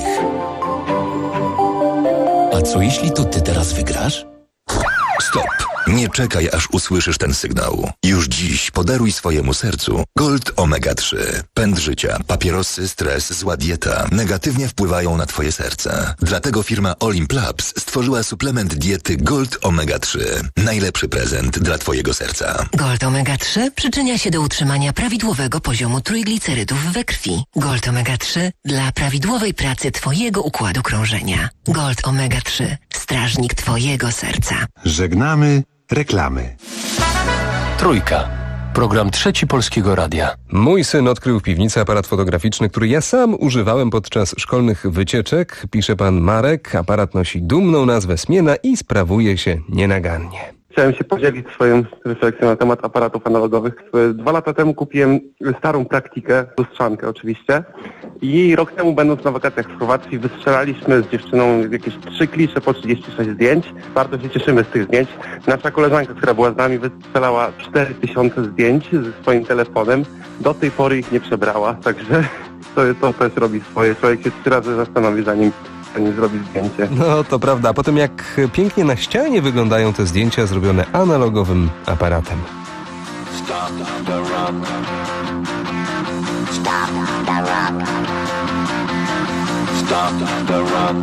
Speaker 25: A co jeśli to ty teraz wygrasz?
Speaker 26: Stop! Nie czekaj, aż usłyszysz ten sygnał. Już dziś podaruj swojemu sercu Gold Omega 3. Pęd życia, papierosy, stres, zła dieta negatywnie wpływają na twoje serce. Dlatego firma Olimp Labs stworzyła suplement diety Gold Omega 3. Najlepszy prezent dla twojego serca.
Speaker 27: Gold Omega 3 przyczynia się do utrzymania prawidłowego poziomu trójglicerydów we krwi. Gold Omega 3 dla prawidłowej pracy twojego układu krążenia. Gold Omega 3. Strażnik twojego serca.
Speaker 2: Żegnamy reklamy.
Speaker 16: Trójka. Program trzeci Polskiego Radia.
Speaker 3: Mój syn odkrył w piwnicy aparat fotograficzny, który ja sam używałem podczas szkolnych wycieczek. Pisze pan Marek. Aparat nosi dumną nazwę Smiena i sprawuje się nienagannie.
Speaker 28: Chciałem się podzielić swoją refleksją na temat aparatów analogowych. 2 lata temu kupiłem starą praktikę, lustrzankę oczywiście, i rok temu, będąc na wakacjach w Chorwacji, wystrzelaliśmy z dziewczyną jakieś 3 klisze po 36 zdjęć. Bardzo się cieszymy z tych zdjęć. Nasza koleżanka, która była z nami, wystrzelała 4000 zdjęć ze swoim telefonem. Do tej pory ich nie przebrała, także to też robi swoje. Człowiek się 3 razy zastanowi, zanim zrobi zdjęcie.
Speaker 3: No to prawda. Potem jak pięknie na ścianie wyglądają te zdjęcia zrobione analogowym aparatem.
Speaker 15: Stop the rock. Stop the rock.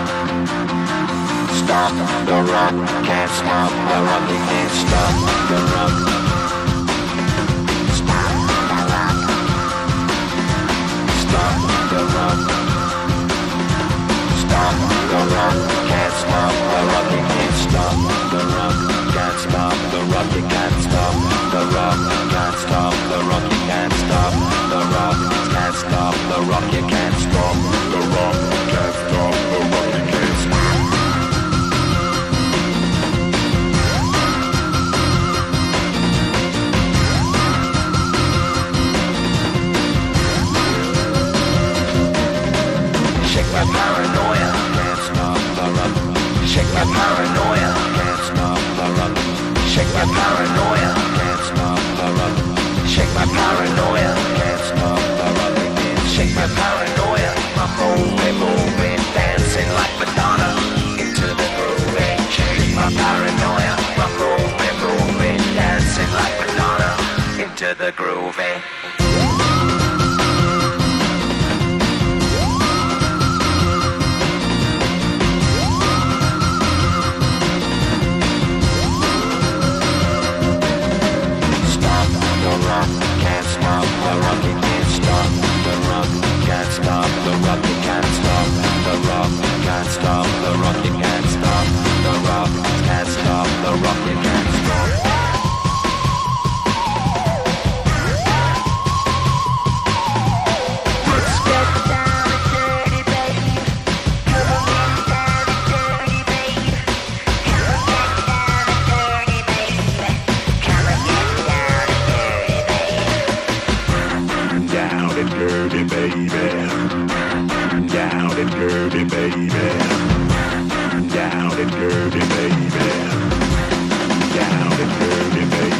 Speaker 15: Stop the rock. Can't stop the rock. You can't stop the rock. Stop the rock. Stop the rock. Stop the rock. Can't stop the rock. You can't stop the rock. Can't stop the rock. You can't stop the rock. Can't stop the rock. You can't stop the rock. Can't stop the rock. You can't stop the rock. Can't stop the rock. You can't stop. Shake my paranoia. Can't stop the rock. Shake my paranoia. Can't stop the rock. Shake my paranoia. Can't stop the rock. Shake my paranoia. Can't stop the rock. Shake my paranoia. I'm moving, dancing like Madonna into the groove. Shake my paranoia. I'm moving, dancing like Madonna into the groove. Can't stop the rock, you can't stop the rock. Can't stop the rock, you can't stop the rock. Can't stop the rock, you can't stop the rock. Can't stop the rock, you can't stop. Let's get down and dirty, baby. Come on, get down and dirty, baby. Come on, get down and dirty, baby. Come on, get down and dirty, baby. Down and dirty, baby. Down and dirty, baby. Down and dirty, baby. Down and dirty, baby.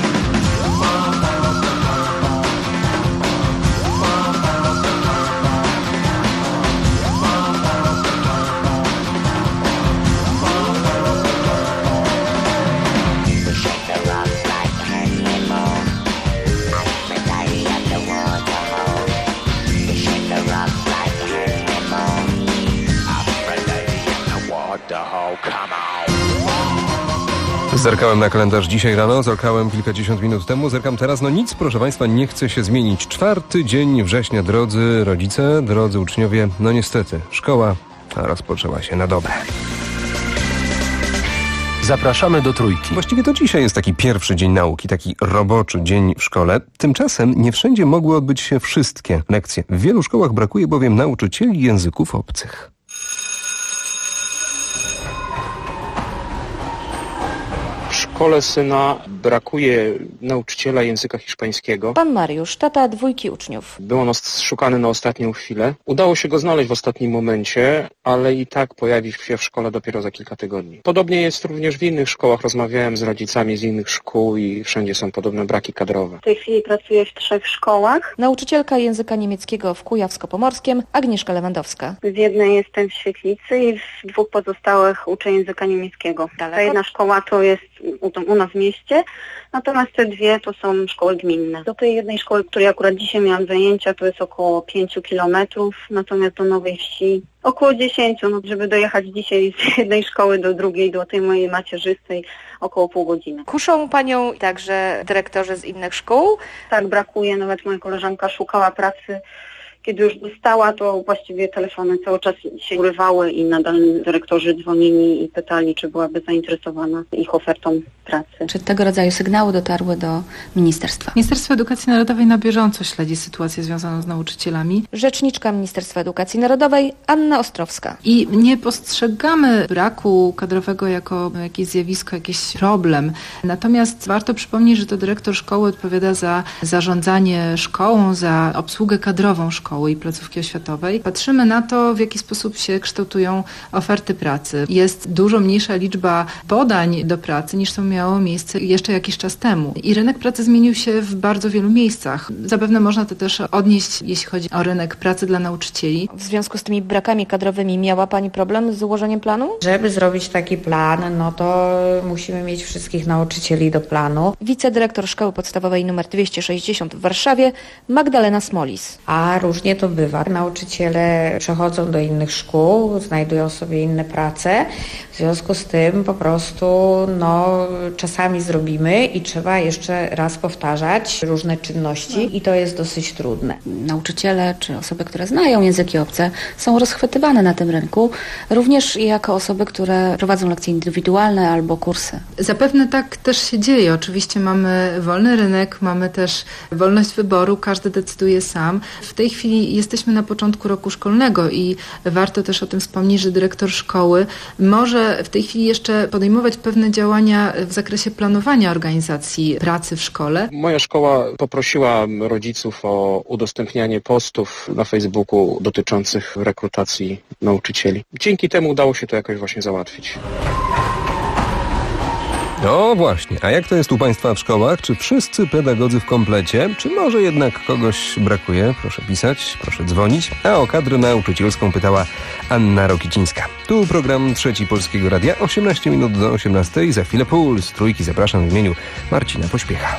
Speaker 3: Zerkałem na kalendarz dzisiaj rano, zerkałem kilkadziesiąt minut temu, zerkam teraz. No nic, proszę Państwa, nie chce się zmienić. 4 dzień września, drodzy rodzice, drodzy uczniowie. No niestety, szkoła rozpoczęła się na dobre.
Speaker 16: Zapraszamy do Trójki.
Speaker 3: Właściwie to dzisiaj jest taki pierwszy dzień nauki, taki roboczy dzień w szkole. Tymczasem nie wszędzie mogły odbyć się wszystkie lekcje. W wielu szkołach brakuje bowiem nauczycieli języków obcych.
Speaker 1: W szkole syna brakuje nauczyciela języka hiszpańskiego.
Speaker 4: Pan Mariusz, tata 2 uczniów.
Speaker 1: Był on szukany na ostatnią chwilę. Udało się go znaleźć w ostatnim momencie, ale i tak pojawi się w szkole dopiero za kilka tygodni. Podobnie jest również w innych szkołach. Rozmawiałem z rodzicami z innych szkół i wszędzie są podobne braki kadrowe.
Speaker 4: W tej chwili pracuję w 3 szkołach. Nauczycielka języka niemieckiego w Kujawsko-Pomorskiem, Agnieszka Lewandowska.
Speaker 8: W jednej jestem w Świetlicy i w 2 pozostałych uczę języka niemieckiego. Ta jedna szkoła to jest u nas w mieście, natomiast te 2 to są szkoły gminne. Do tej jednej szkoły, której akurat dzisiaj miałam zajęcia, to jest około 5 kilometrów, natomiast do Nowej Wsi około 10, no, żeby dojechać dzisiaj z jednej szkoły do drugiej, do tej mojej macierzystej, około pół godziny.
Speaker 4: Kuszą Panią także dyrektorzy z innych szkół?
Speaker 8: Tak, brakuje, nawet moja koleżanka szukała pracy. Kiedy już dostała, to właściwie telefony cały czas się urywały i nadal dyrektorzy dzwonili i pytali, czy byłaby zainteresowana ich ofertą pracy.
Speaker 4: Czy tego rodzaju sygnały dotarły do ministerstwa?
Speaker 11: Ministerstwo Edukacji Narodowej na bieżąco śledzi sytuację związaną z nauczycielami.
Speaker 4: Rzeczniczka Ministerstwa Edukacji Narodowej Anna Ostrowska.
Speaker 11: I nie postrzegamy braku kadrowego jako jakieś zjawisko, jakiś problem. Natomiast warto przypomnieć, że to dyrektor szkoły odpowiada za zarządzanie szkołą, za obsługę kadrową szkoły. szkoły i placówki oświatowej. Patrzymy na to, w jaki sposób się kształtują oferty pracy. Jest dużo mniejsza liczba podań do pracy niż to miało miejsce jeszcze jakiś czas temu. I rynek pracy zmienił się w bardzo wielu miejscach. Zapewne można to też odnieść, jeśli chodzi o rynek pracy dla nauczycieli.
Speaker 4: W związku z tymi brakami kadrowymi miała Pani problem z ułożeniem planu?
Speaker 12: Żeby zrobić taki plan, no to musimy mieć wszystkich nauczycieli do planu.
Speaker 4: Wicedyrektor Szkoły Podstawowej nr 260 w Warszawie, Magdalena Smolis.
Speaker 12: A różnie to bywa. Nauczyciele przechodzą do innych szkół, znajdują sobie inne prace. W związku z tym po prostu czasami zrobimy i trzeba jeszcze raz powtarzać różne czynności i to jest dosyć trudne.
Speaker 13: Nauczyciele czy osoby, które znają języki obce, są rozchwytywane na tym rynku, również jako osoby, które prowadzą lekcje indywidualne albo kursy.
Speaker 11: Zapewne tak też się dzieje. Oczywiście mamy wolny rynek, mamy też wolność wyboru, każdy decyduje sam. W tej chwili jesteśmy na początku roku szkolnego i warto też o tym wspomnieć, że dyrektor szkoły może w tej chwili jeszcze podejmować pewne działania w zakresie planowania organizacji pracy w szkole.
Speaker 1: Moja szkoła poprosiła rodziców o udostępnianie postów na Facebooku dotyczących rekrutacji nauczycieli. Dzięki temu udało się to jakoś właśnie załatwić.
Speaker 3: No właśnie, a jak to jest u Państwa w szkołach? Czy wszyscy pedagodzy w komplecie? Czy może jednak kogoś brakuje? Proszę pisać, proszę dzwonić. A o kadrę nauczycielską pytała Anna Rokicińska. Tu program Trzeci Polskiego Radia, 18 minut do 18. Za chwilę Puls Trójki. Zapraszam w imieniu Marcina Pośpiecha.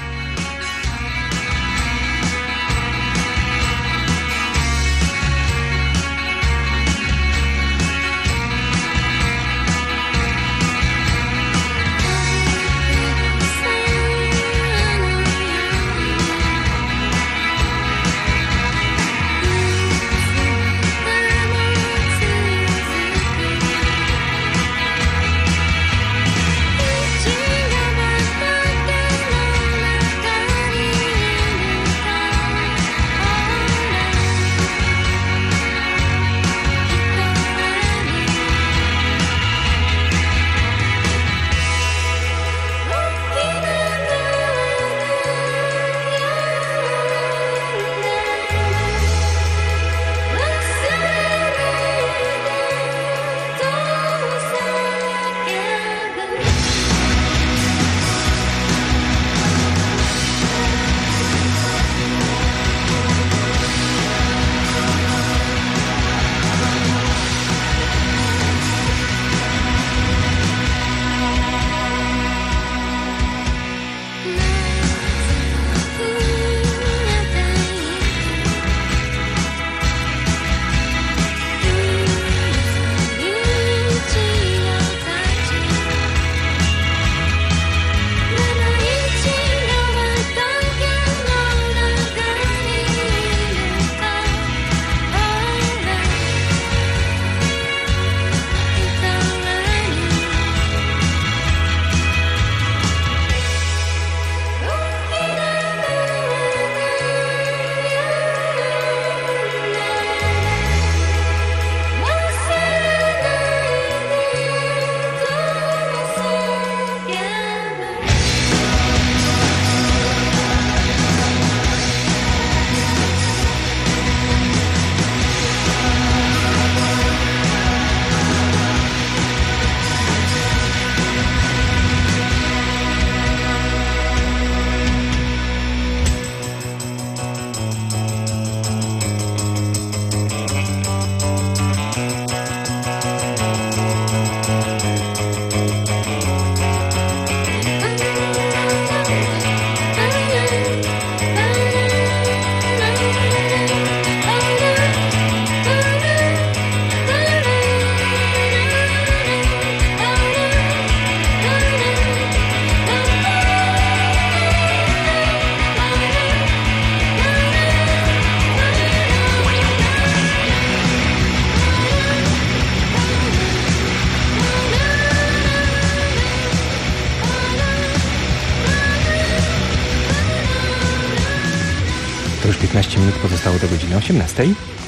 Speaker 14: To już 15 minut pozostało do godziny 18.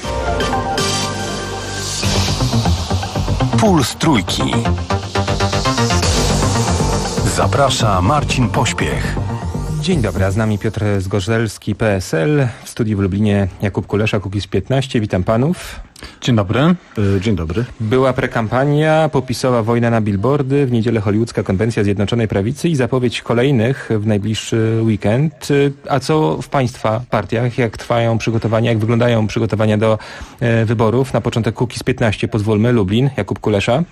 Speaker 2: Puls Trójki. Zaprasza Marcin Pośpiech.
Speaker 14: Dzień dobry, a z nami Piotr Zgorzelski, PSL, w studiu w Lublinie Jakub Kulesza, Kukiz15. Witam panów.
Speaker 5: Dzień dobry. Dzień dobry.
Speaker 14: Była prekampania, popisowa wojna na billboardy, w niedzielę hollywoodzka konwencja Zjednoczonej Prawicy i zapowiedź kolejnych w najbliższy weekend. A co w państwa partiach? Jak trwają przygotowania, jak wyglądają przygotowania do wyborów? Na początek Kukiz15, pozwólmy, Lublin, Jakub Kulesza.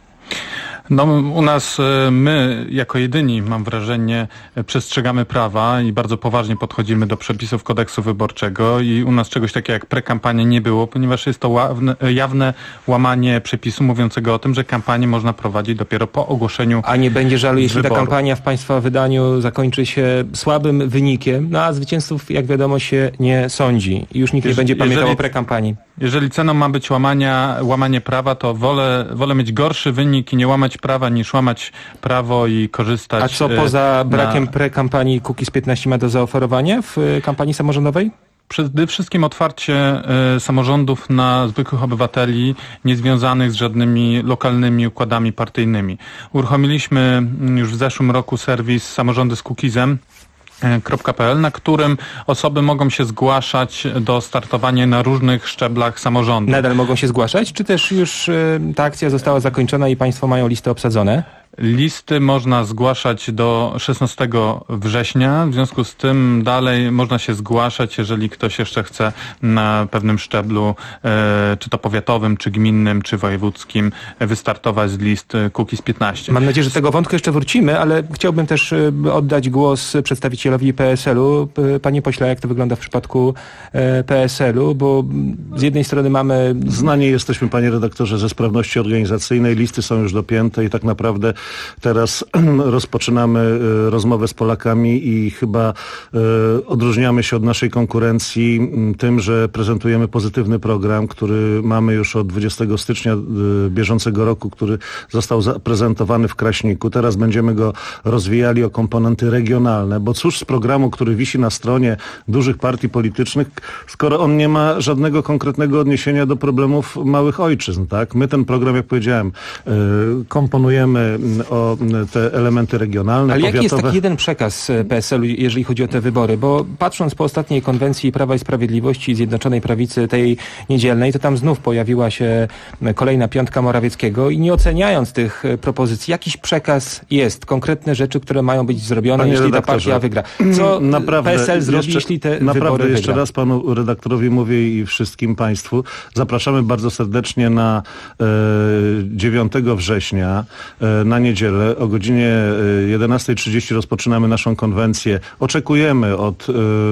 Speaker 5: No, u nas my jako jedyni, mam wrażenie, przestrzegamy prawa i bardzo poważnie podchodzimy do przepisów kodeksu wyborczego i u nas czegoś takiego jak prekampania nie było, ponieważ jest to jawne łamanie przepisu mówiącego o tym, że kampanię można prowadzić dopiero po ogłoszeniu.
Speaker 14: A nie będzie żalu, jeśli
Speaker 5: wyborów.
Speaker 14: Ta kampania w państwa wydaniu zakończy się słabym wynikiem, no a zwycięzców, jak wiadomo, się nie sądzi. I już nikt nie będzie pamiętał o prekampanii.
Speaker 5: Jeżeli ceną ma być łamanie prawa, to wolę mieć gorszy wynik i nie łamać prawa, niż łamać prawo i korzystać.
Speaker 14: A co poza brakiem prekampanii Kukiz15 ma do zaoferowania w kampanii samorządowej?
Speaker 5: Przede wszystkim otwarcie samorządów na zwykłych obywateli niezwiązanych z żadnymi lokalnymi układami partyjnymi. Uruchomiliśmy już w zeszłym roku serwis Samorządy z Kukizem.pl, na którym osoby mogą się zgłaszać do startowania na różnych szczeblach samorządu.
Speaker 14: Nadal mogą się zgłaszać, czy też już ta akcja została zakończona i państwo mają listy obsadzone?
Speaker 5: Listy można zgłaszać do 16 września, w związku z tym dalej można się zgłaszać, jeżeli ktoś jeszcze chce na pewnym szczeblu, czy to powiatowym, czy gminnym, czy wojewódzkim, wystartować z list Kukiz15.
Speaker 14: Mam nadzieję, że do tego wątku jeszcze wrócimy, ale chciałbym też oddać głos przedstawicielowi PSL-u. Panie pośle, jak to wygląda w przypadku PSL-u, bo z jednej strony mamy...
Speaker 5: Znani jesteśmy, panie redaktorze, ze sprawności organizacyjnej, listy są już dopięte i tak naprawdę teraz rozpoczynamy rozmowę z Polakami i chyba odróżniamy się od naszej konkurencji tym, że prezentujemy pozytywny program, który mamy już od 20 stycznia bieżącego roku, który został zaprezentowany w Kraśniku. Teraz będziemy go rozwijali o komponenty regionalne, bo cóż z programu, który wisi na stronie dużych partii politycznych, skoro on nie ma żadnego konkretnego odniesienia do problemów małych ojczyzn, tak? My ten program, jak powiedziałem, komponujemy o te elementy regionalne,
Speaker 14: ale
Speaker 5: powiatowe.
Speaker 14: jaki jest taki jeden przekaz PSL-u, jeżeli chodzi o te wybory? Bo patrząc po ostatniej konwencji Prawa i Sprawiedliwości i Zjednoczonej Prawicy, tej niedzielnej, to tam znów pojawiła się kolejna piątka Morawieckiego i nie oceniając tych propozycji, jakiś przekaz jest, konkretne rzeczy, które mają być zrobione,
Speaker 5: Panie
Speaker 14: jeśli ta partia wygra. Co PSL zrobi, jeśli te wybory
Speaker 5: jeszcze
Speaker 14: wygra?
Speaker 5: raz panu redaktorowi mówię i wszystkim państwu, zapraszamy bardzo serdecznie na 9 września, na niedzielę o godzinie 11:30 rozpoczynamy naszą konwencję. Oczekujemy od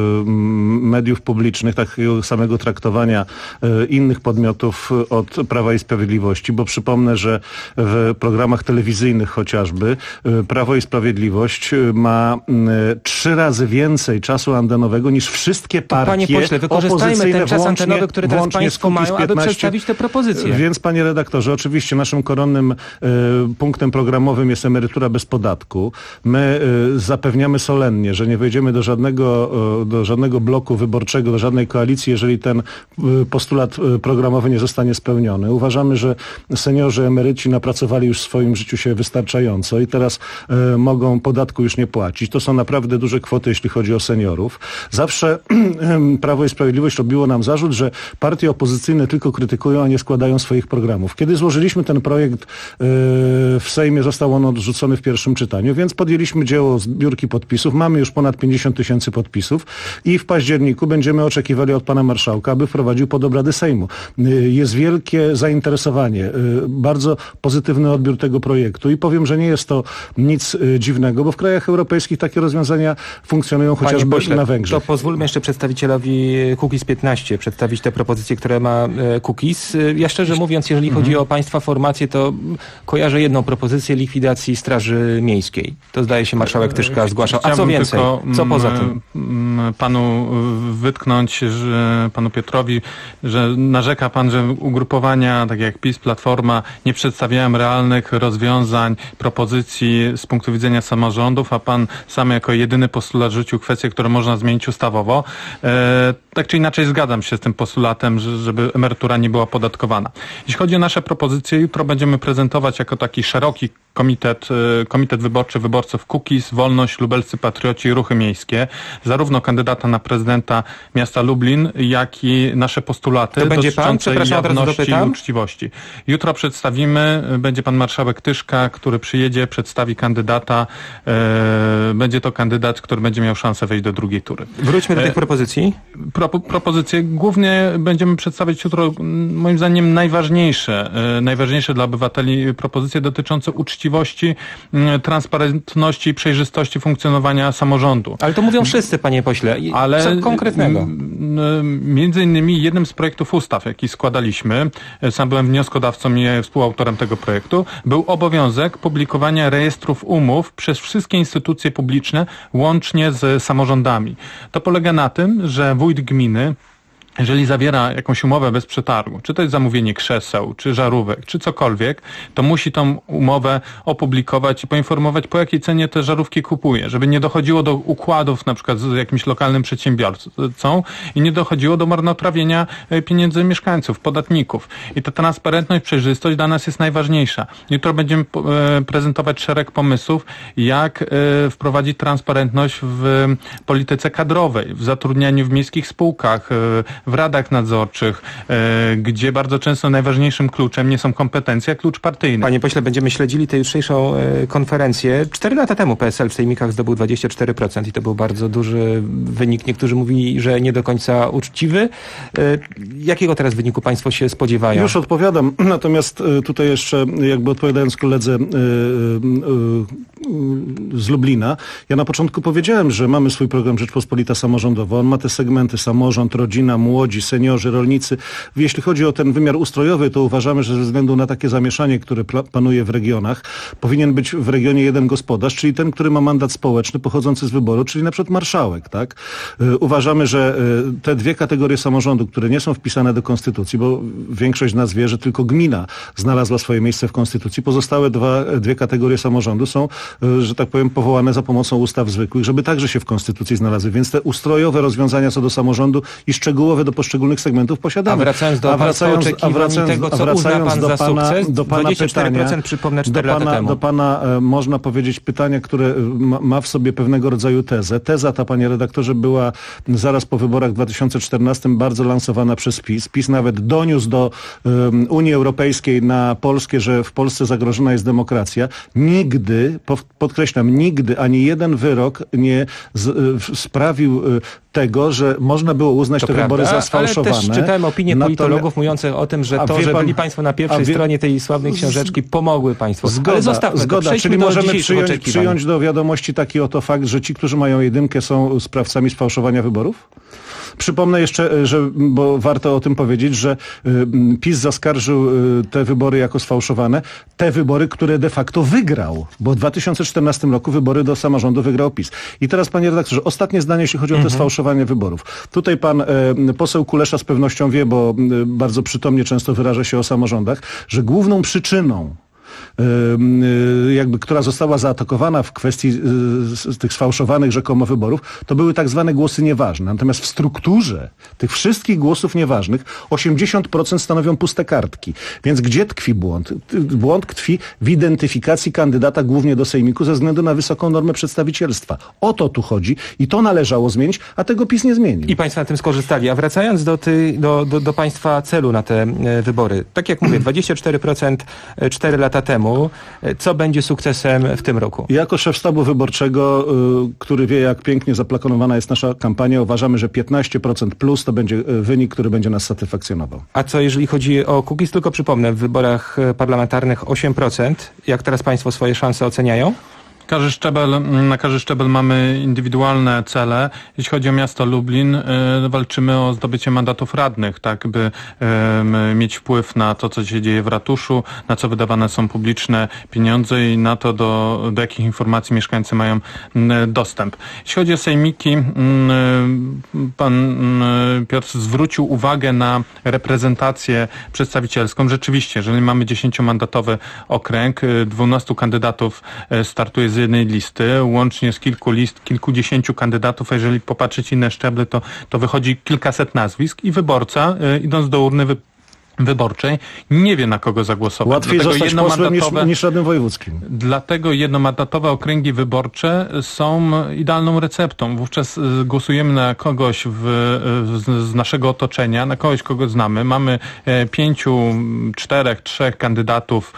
Speaker 5: mediów publicznych takiego samego traktowania innych podmiotów od Prawa i Sprawiedliwości, bo przypomnę, że w programach telewizyjnych chociażby Prawo i Sprawiedliwość ma 3 razy więcej czasu antenowego niż wszystkie partie.
Speaker 14: Panie pośle, wykorzystajmy ten czas antenowy, który teraz państwo mają, aby przedstawić te propozycje.
Speaker 5: Więc panie redaktorze, oczywiście naszym koronnym punktem programowym jest emerytura bez podatku. My zapewniamy solennie, że nie wejdziemy do żadnego bloku wyborczego, do żadnej koalicji, jeżeli ten postulat programowy nie zostanie spełniony. Uważamy, że seniorzy, emeryci napracowali już w swoim życiu się wystarczająco i teraz mogą podatku już nie płacić. To są naprawdę duże kwoty, jeśli chodzi o seniorów. Zawsze Prawo i Sprawiedliwość robiło nam zarzut, że partie opozycyjne tylko krytykują, a nie składają swoich programów. Kiedy złożyliśmy ten projekt w Sejmie, został on odrzucony w pierwszym czytaniu, więc podjęliśmy dzieło zbiórki podpisów. Mamy już ponad 50 000 podpisów i w październiku będziemy oczekiwali od pana marszałka, aby wprowadził pod obrady Sejmu. Jest wielkie zainteresowanie, bardzo pozytywny odbiór tego projektu i powiem, że nie jest to nic dziwnego, bo w krajach europejskich takie rozwiązania funkcjonują chociażby na Węgrzech.
Speaker 14: To pozwólmy jeszcze przedstawicielowi Kukiz15 przedstawić te propozycje, które ma Kukiz. Ja szczerze mówiąc, jeżeli chodzi o państwa formację, to kojarzę jedną propozycję likwidacji Straży Miejskiej. To zdaje się marszałek Tyszka zgłaszał. A co więcej? Co poza tym?
Speaker 5: Panu wytknąć, że panu Piotrowi, że narzeka pan, że ugrupowania takie jak PiS, Platforma nie przedstawiają realnych rozwiązań, propozycji z punktu widzenia samorządów, a pan sam jako jedyny postulat rzucił kwestię, którą można zmienić ustawowo. Tak czy inaczej zgadzam się z tym postulatem, żeby emerytura nie była podatkowana. Jeśli chodzi o nasze propozycje, jutro będziemy prezentować jako taki szeroki
Speaker 6: Komitet Wyborczy Wyborców Kukiz, Wolność, Lubelscy Patrioci, Ruchy Miejskie. Zarówno kandydata na prezydenta miasta Lublin, jak i nasze postulaty dotyczące jawności i uczciwości. Jutro przedstawimy, będzie pan marszałek Tyszka, który przyjedzie, przedstawi kandydata. Będzie to kandydat, który będzie miał szansę wejść do drugiej tury.
Speaker 14: Wróćmy do tych propozycji.
Speaker 6: Propozycje głównie będziemy przedstawiać jutro, moim zdaniem, najważniejsze dla obywateli propozycje dotyczące uczciwości, transparentności i przejrzystości funkcjonowania samorządu.
Speaker 14: Ale to mówią wszyscy, panie pośle. Ale co konkretnego?
Speaker 6: Między innymi jednym z projektów ustaw, jaki składaliśmy, sam byłem wnioskodawcą i współautorem tego projektu, był obowiązek publikowania rejestrów umów przez wszystkie instytucje publiczne, łącznie z samorządami. To polega na tym, że wójt gminy, jeżeli zawiera jakąś umowę bez przetargu, czy to jest zamówienie krzeseł, czy żarówek, czy cokolwiek, to musi tą umowę opublikować i poinformować, po jakiej cenie te żarówki kupuje, żeby nie dochodziło do układów na przykład z jakimś lokalnym przedsiębiorcą i nie dochodziło do marnotrawienia pieniędzy mieszkańców, podatników. I ta transparentność, przejrzystość dla nas jest najważniejsza. Jutro będziemy prezentować szereg pomysłów, jak wprowadzić transparentność w polityce kadrowej, w zatrudnianiu w miejskich spółkach, w radach nadzorczych, gdzie bardzo często najważniejszym kluczem nie są kompetencje, a klucz partyjny.
Speaker 14: Panie pośle, będziemy śledzili tę jutrzejszą konferencję. 4 lata temu PSL w sejmikach zdobył 24% i to był bardzo duży wynik. Niektórzy mówili, że nie do końca uczciwy. Jakiego teraz wyniku państwo się spodziewają?
Speaker 5: Już odpowiadam, natomiast tutaj jeszcze jakby odpowiadając koledze z Lublina, ja na początku powiedziałem, że mamy swój program Rzeczpospolita Samorządowa. On ma te segmenty samorząd, rodzina, młodzi, seniorzy, rolnicy. Jeśli chodzi o ten wymiar ustrojowy, to uważamy, że ze względu na takie zamieszanie, które panuje w regionach, powinien być w regionie jeden gospodarz, czyli ten, który ma mandat społeczny pochodzący z wyboru, czyli na przykład marszałek, tak? Uważamy, że te dwie kategorie samorządu, które nie są wpisane do konstytucji, bo większość z nas wie, że tylko gmina znalazła swoje miejsce w konstytucji, pozostałe dwie kategorie samorządu są, że tak powiem, powołane za pomocą ustaw zwykłych, żeby także się w konstytucji znalazły. Więc te ustrojowe rozwiązania co do samorządu i szczegółowe do poszczególnych segmentów posiadamy.
Speaker 14: A wracając do państwa oczekiwań i tego, co uzna pan za sukces, 24% przypomnę 4 lata temu.
Speaker 5: Do pana można powiedzieć pytanie, które ma w sobie pewnego rodzaju tezę. Teza ta, panie redaktorze, była zaraz po wyborach w 2014 bardzo lansowana przez PiS. PiS nawet doniósł do Unii Europejskiej na Polskę, że w Polsce zagrożona jest demokracja. Nigdy, podkreślam, nigdy ani jeden wyrok nie sprawił tego, że można było uznać te wybory za sfałszowane.
Speaker 14: Ale też czytałem opinie politologów mówiących o tym, że to, że byli państwo na pierwszej stronie tej sławnej książeczki, pomogły państwu.
Speaker 5: Zgoda, czyli możemy przyjąć do wiadomości taki oto fakt, że ci, którzy mają jedynkę, są sprawcami sfałszowania wyborów? Przypomnę jeszcze, bo warto o tym powiedzieć, że PiS zaskarżył te wybory jako sfałszowane. Te wybory, które de facto wygrał, bo w 2014 roku wybory do samorządu wygrał PiS. I teraz, panie redaktorze, ostatnie zdanie, jeśli chodzi o te sfałszowanie wyborów. Tutaj pan poseł Kulesza z pewnością wie, bo bardzo przytomnie często wyraża się o samorządach, że główną przyczyną która została zaatakowana w kwestii tych sfałszowanych rzekomo wyborów, to były tak zwane głosy nieważne. Natomiast w strukturze tych wszystkich głosów nieważnych 80% stanowią puste kartki. Więc gdzie tkwi błąd? Błąd tkwi w identyfikacji kandydata głównie do sejmiku ze względu na wysoką normę przedstawicielstwa. O to tu chodzi i to należało zmienić, a tego PiS nie zmienił.
Speaker 14: I państwo na tym skorzystali. A wracając do państwa celu na te wybory. Tak jak mówię, 24% 4 lata temu. Co będzie sukcesem w tym roku?
Speaker 5: Jako szef sztabu wyborczego, który wie, jak pięknie zaplanowana jest nasza kampania, uważamy, że 15% plus to będzie wynik, który będzie nas satysfakcjonował.
Speaker 14: A co jeżeli chodzi o Kukiz? Tylko przypomnę, w wyborach parlamentarnych 8%. Jak teraz państwo swoje szanse oceniają?
Speaker 6: Na każdy szczebel mamy indywidualne cele. Jeśli chodzi o miasto Lublin, walczymy o zdobycie mandatów radnych, tak by mieć wpływ na to, co się dzieje w ratuszu, na co wydawane są publiczne pieniądze i na to, do jakich informacji mieszkańcy mają dostęp. Jeśli chodzi o sejmiki, pan Piotr zwrócił uwagę na reprezentację przedstawicielską. Rzeczywiście, jeżeli mamy 10-mandatowy okręg, 12 kandydatów startuje z jednej listy, łącznie z kilkudziesięciu kandydatów, a jeżeli popatrzeć inne szczeble, to wychodzi kilkaset nazwisk i wyborca, idąc do urny, wyborczej, nie wie, na kogo zagłosować.
Speaker 5: Łatwiej zostać posłem niż radnym wojewódzkim.
Speaker 6: Dlatego jednomandatowe okręgi wyborcze są idealną receptą. Wówczas głosujemy na kogoś z naszego otoczenia, na kogoś, kogo znamy. Mamy 5, 4, 3 kandydatów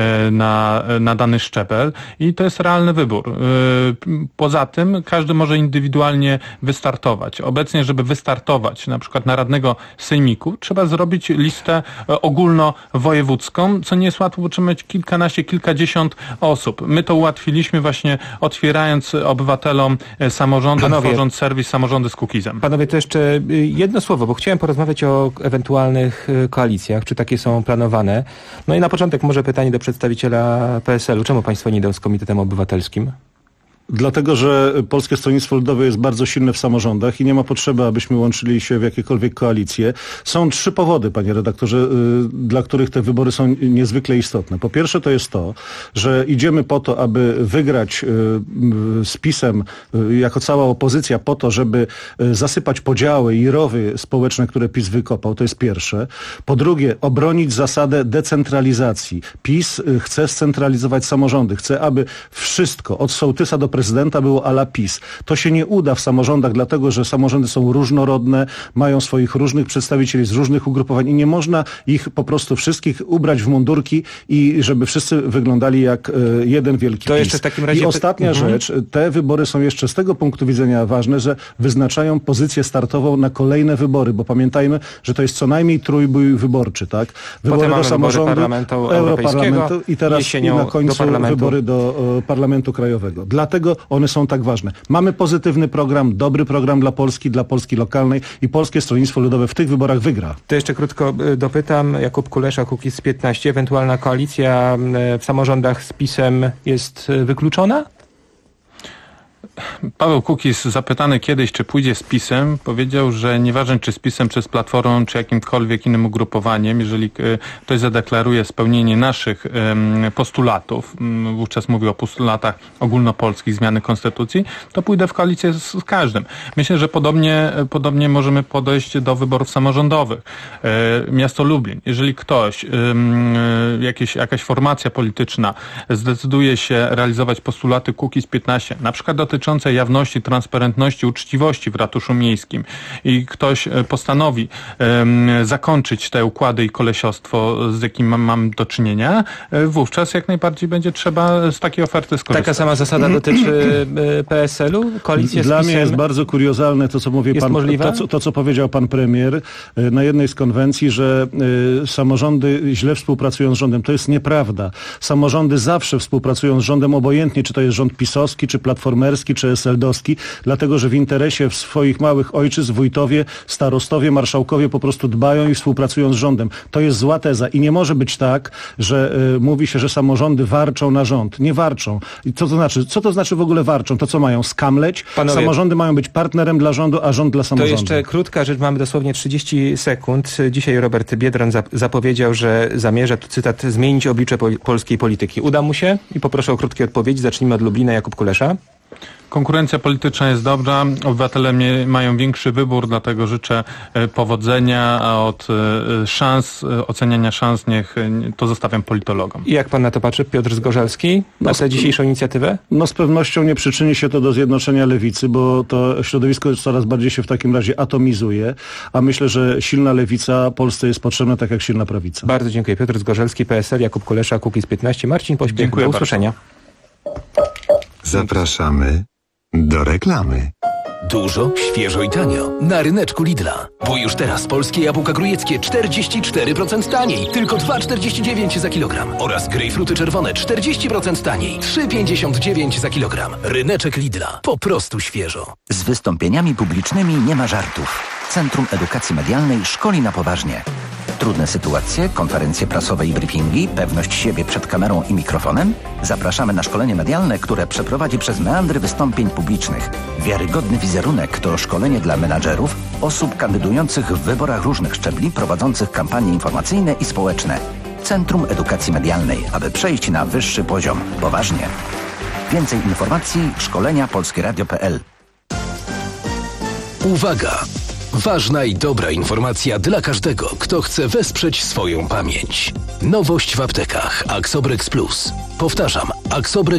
Speaker 6: na dany szczebel i to jest realny wybór. Poza tym każdy może indywidualnie wystartować. Obecnie, żeby wystartować na przykład na radnego sejmiku, trzeba zrobić listę ogólnowojewódzką, co nie jest łatwo, bo trzeba mieć kilkanaście, kilkadziesiąt osób. My to ułatwiliśmy właśnie otwierając obywatelom samorządy, tworząc serwis Samorządy z Kukizem.
Speaker 14: Panowie, to jeszcze jedno słowo, bo chciałem porozmawiać o ewentualnych koalicjach, czy takie są planowane. No i na początek może pytanie do przedstawiciela PSL-u. Czemu państwo nie idą z Komitetem Obywatelskim?
Speaker 5: Dlatego, że Polskie Stronnictwo Ludowe jest bardzo silne w samorządach i nie ma potrzeby, abyśmy łączyli się w jakiekolwiek koalicje. Są 3 powody, panie redaktorze, dla których te wybory są niezwykle istotne. Po pierwsze to jest to, że idziemy po to, aby wygrać z PiS-em jako cała opozycja po to, żeby zasypać podziały i rowy społeczne, które PiS wykopał. To jest pierwsze. Po drugie, obronić zasadę decentralizacji. PiS chce scentralizować samorządy. Chce, aby wszystko od sołtysa do prezydenta było à la PiS. To się nie uda w samorządach, dlatego że samorządy są różnorodne, mają swoich różnych przedstawicieli z różnych ugrupowań i nie można ich po prostu wszystkich ubrać w mundurki i żeby wszyscy wyglądali jak jeden wielki PiS.
Speaker 14: Jeszcze w takim razie
Speaker 5: I ostatnia rzecz, te wybory są jeszcze z tego punktu widzenia ważne, że wyznaczają pozycję startową na kolejne wybory, bo pamiętajmy, że to jest co najmniej trójbój wyborczy, tak? Wybory do samorządu, Europarlamentu i teraz na końcu wybory do Parlamentu Krajowego. Dlatego one są tak ważne. Mamy pozytywny program, dobry program dla Polski lokalnej i Polskie Stronnictwo Ludowe w tych wyborach wygra.
Speaker 14: To jeszcze krótko dopytam. Jakub Kulesza, Kukiz 15. Ewentualna koalicja w samorządach z PiS-em jest wykluczona?
Speaker 6: Paweł Kukiz, zapytany kiedyś, czy pójdzie z PiS-em, powiedział, że nieważne czy z PiS-em, czy z Platformą, czy jakimkolwiek innym ugrupowaniem, jeżeli ktoś zadeklaruje spełnienie naszych postulatów, wówczas mówił o postulatach ogólnopolskich zmiany konstytucji, to pójdę w koalicję z każdym. Myślę, że podobnie możemy podejść do wyborów samorządowych. Miasto Lublin. Jeżeli ktoś, jakaś formacja polityczna zdecyduje się realizować postulaty Kukiz 15, na przykład dotyczące jawności, transparentności, uczciwości w ratuszu miejskim i ktoś postanowi zakończyć te układy i kolesiostwo, z jakim mam do czynienia, wówczas jak najbardziej będzie trzeba z takiej oferty skorzystać.
Speaker 14: Taka sama zasada dotyczy PSL-u? Koalicja z
Speaker 5: Dla
Speaker 14: PiS-em?
Speaker 5: mnie jest bardzo kuriozalne to, co mówi pan, to, co powiedział pan premier na jednej z konwencji, że samorządy źle współpracują z rządem. To jest nieprawda. Samorządy zawsze współpracują z rządem, obojętnie czy to jest rząd pisowski, czy platformerski, czy SLD-owski, dlatego że w interesie swoich małych ojczyzn wójtowie, starostowie, marszałkowie po prostu dbają i współpracują z rządem. To jest zła teza i nie może być tak, że mówi się, że samorządy warczą na rząd. Nie warczą. I co to znaczy? Co to znaczy w ogóle warczą? To co mają? Skamleć? Panowie, samorządy mają być partnerem dla rządu, a rząd dla samorządu.
Speaker 14: To jeszcze krótka rzecz, mamy dosłownie 30 sekund. Dzisiaj Robert Biedroń zapowiedział, że zamierza, tu cytat, zmienić oblicze polskiej polityki. Uda mu się? I poproszę o krótkie odpowiedzi. Zacznijmy od Lublina. Jakub Kulesza.
Speaker 6: Konkurencja polityczna jest dobra, obywatele mają większy wybór, dlatego życzę powodzenia, a od oceniania szans to zostawiam politologom.
Speaker 14: I jak pan na to patrzy, Piotr Zgorzelski, na tę dzisiejszą inicjatywę?
Speaker 5: No z pewnością nie przyczyni się to do zjednoczenia lewicy, bo to środowisko coraz bardziej się w takim razie atomizuje, a myślę, że silna lewica Polsce jest potrzebna tak jak silna prawica.
Speaker 14: Bardzo dziękuję. Piotr Zgorzelski, PSL, Jakub Kulesza, Kukiz 15, Marcin Pośpiech. Do usłyszenia.
Speaker 2: Zapraszamy do reklamy.
Speaker 25: Dużo, świeżo i tanio. Na ryneczku Lidla. Bo już teraz polskie jabłka grujeckie 44% taniej. Tylko 2,49 za kilogram. Oraz grejpfruty czerwone 40% taniej. 3,59 za kilogram. Ryneczek Lidla. Po prostu świeżo.
Speaker 7: Z wystąpieniami publicznymi nie ma żartów. Centrum Edukacji Medialnej szkoli na poważnie. Trudne sytuacje, konferencje prasowe i briefingi, pewność siebie przed kamerą i mikrofonem? Zapraszamy na szkolenie medialne, które przeprowadzi przez meandry wystąpień publicznych. Wiarygodny wizerunek to szkolenie dla menadżerów, osób kandydujących w wyborach różnych szczebli, prowadzących kampanie informacyjne i społeczne. Centrum Edukacji Medialnej, aby przejść na wyższy poziom. Poważnie. Więcej informacji szkolenia polskieradio.pl.
Speaker 25: Uwaga! Ważna i dobra informacja dla każdego, kto chce wesprzeć swoją pamięć. Nowość w aptekach Axobrex Plus. Powtarzam, Axobrex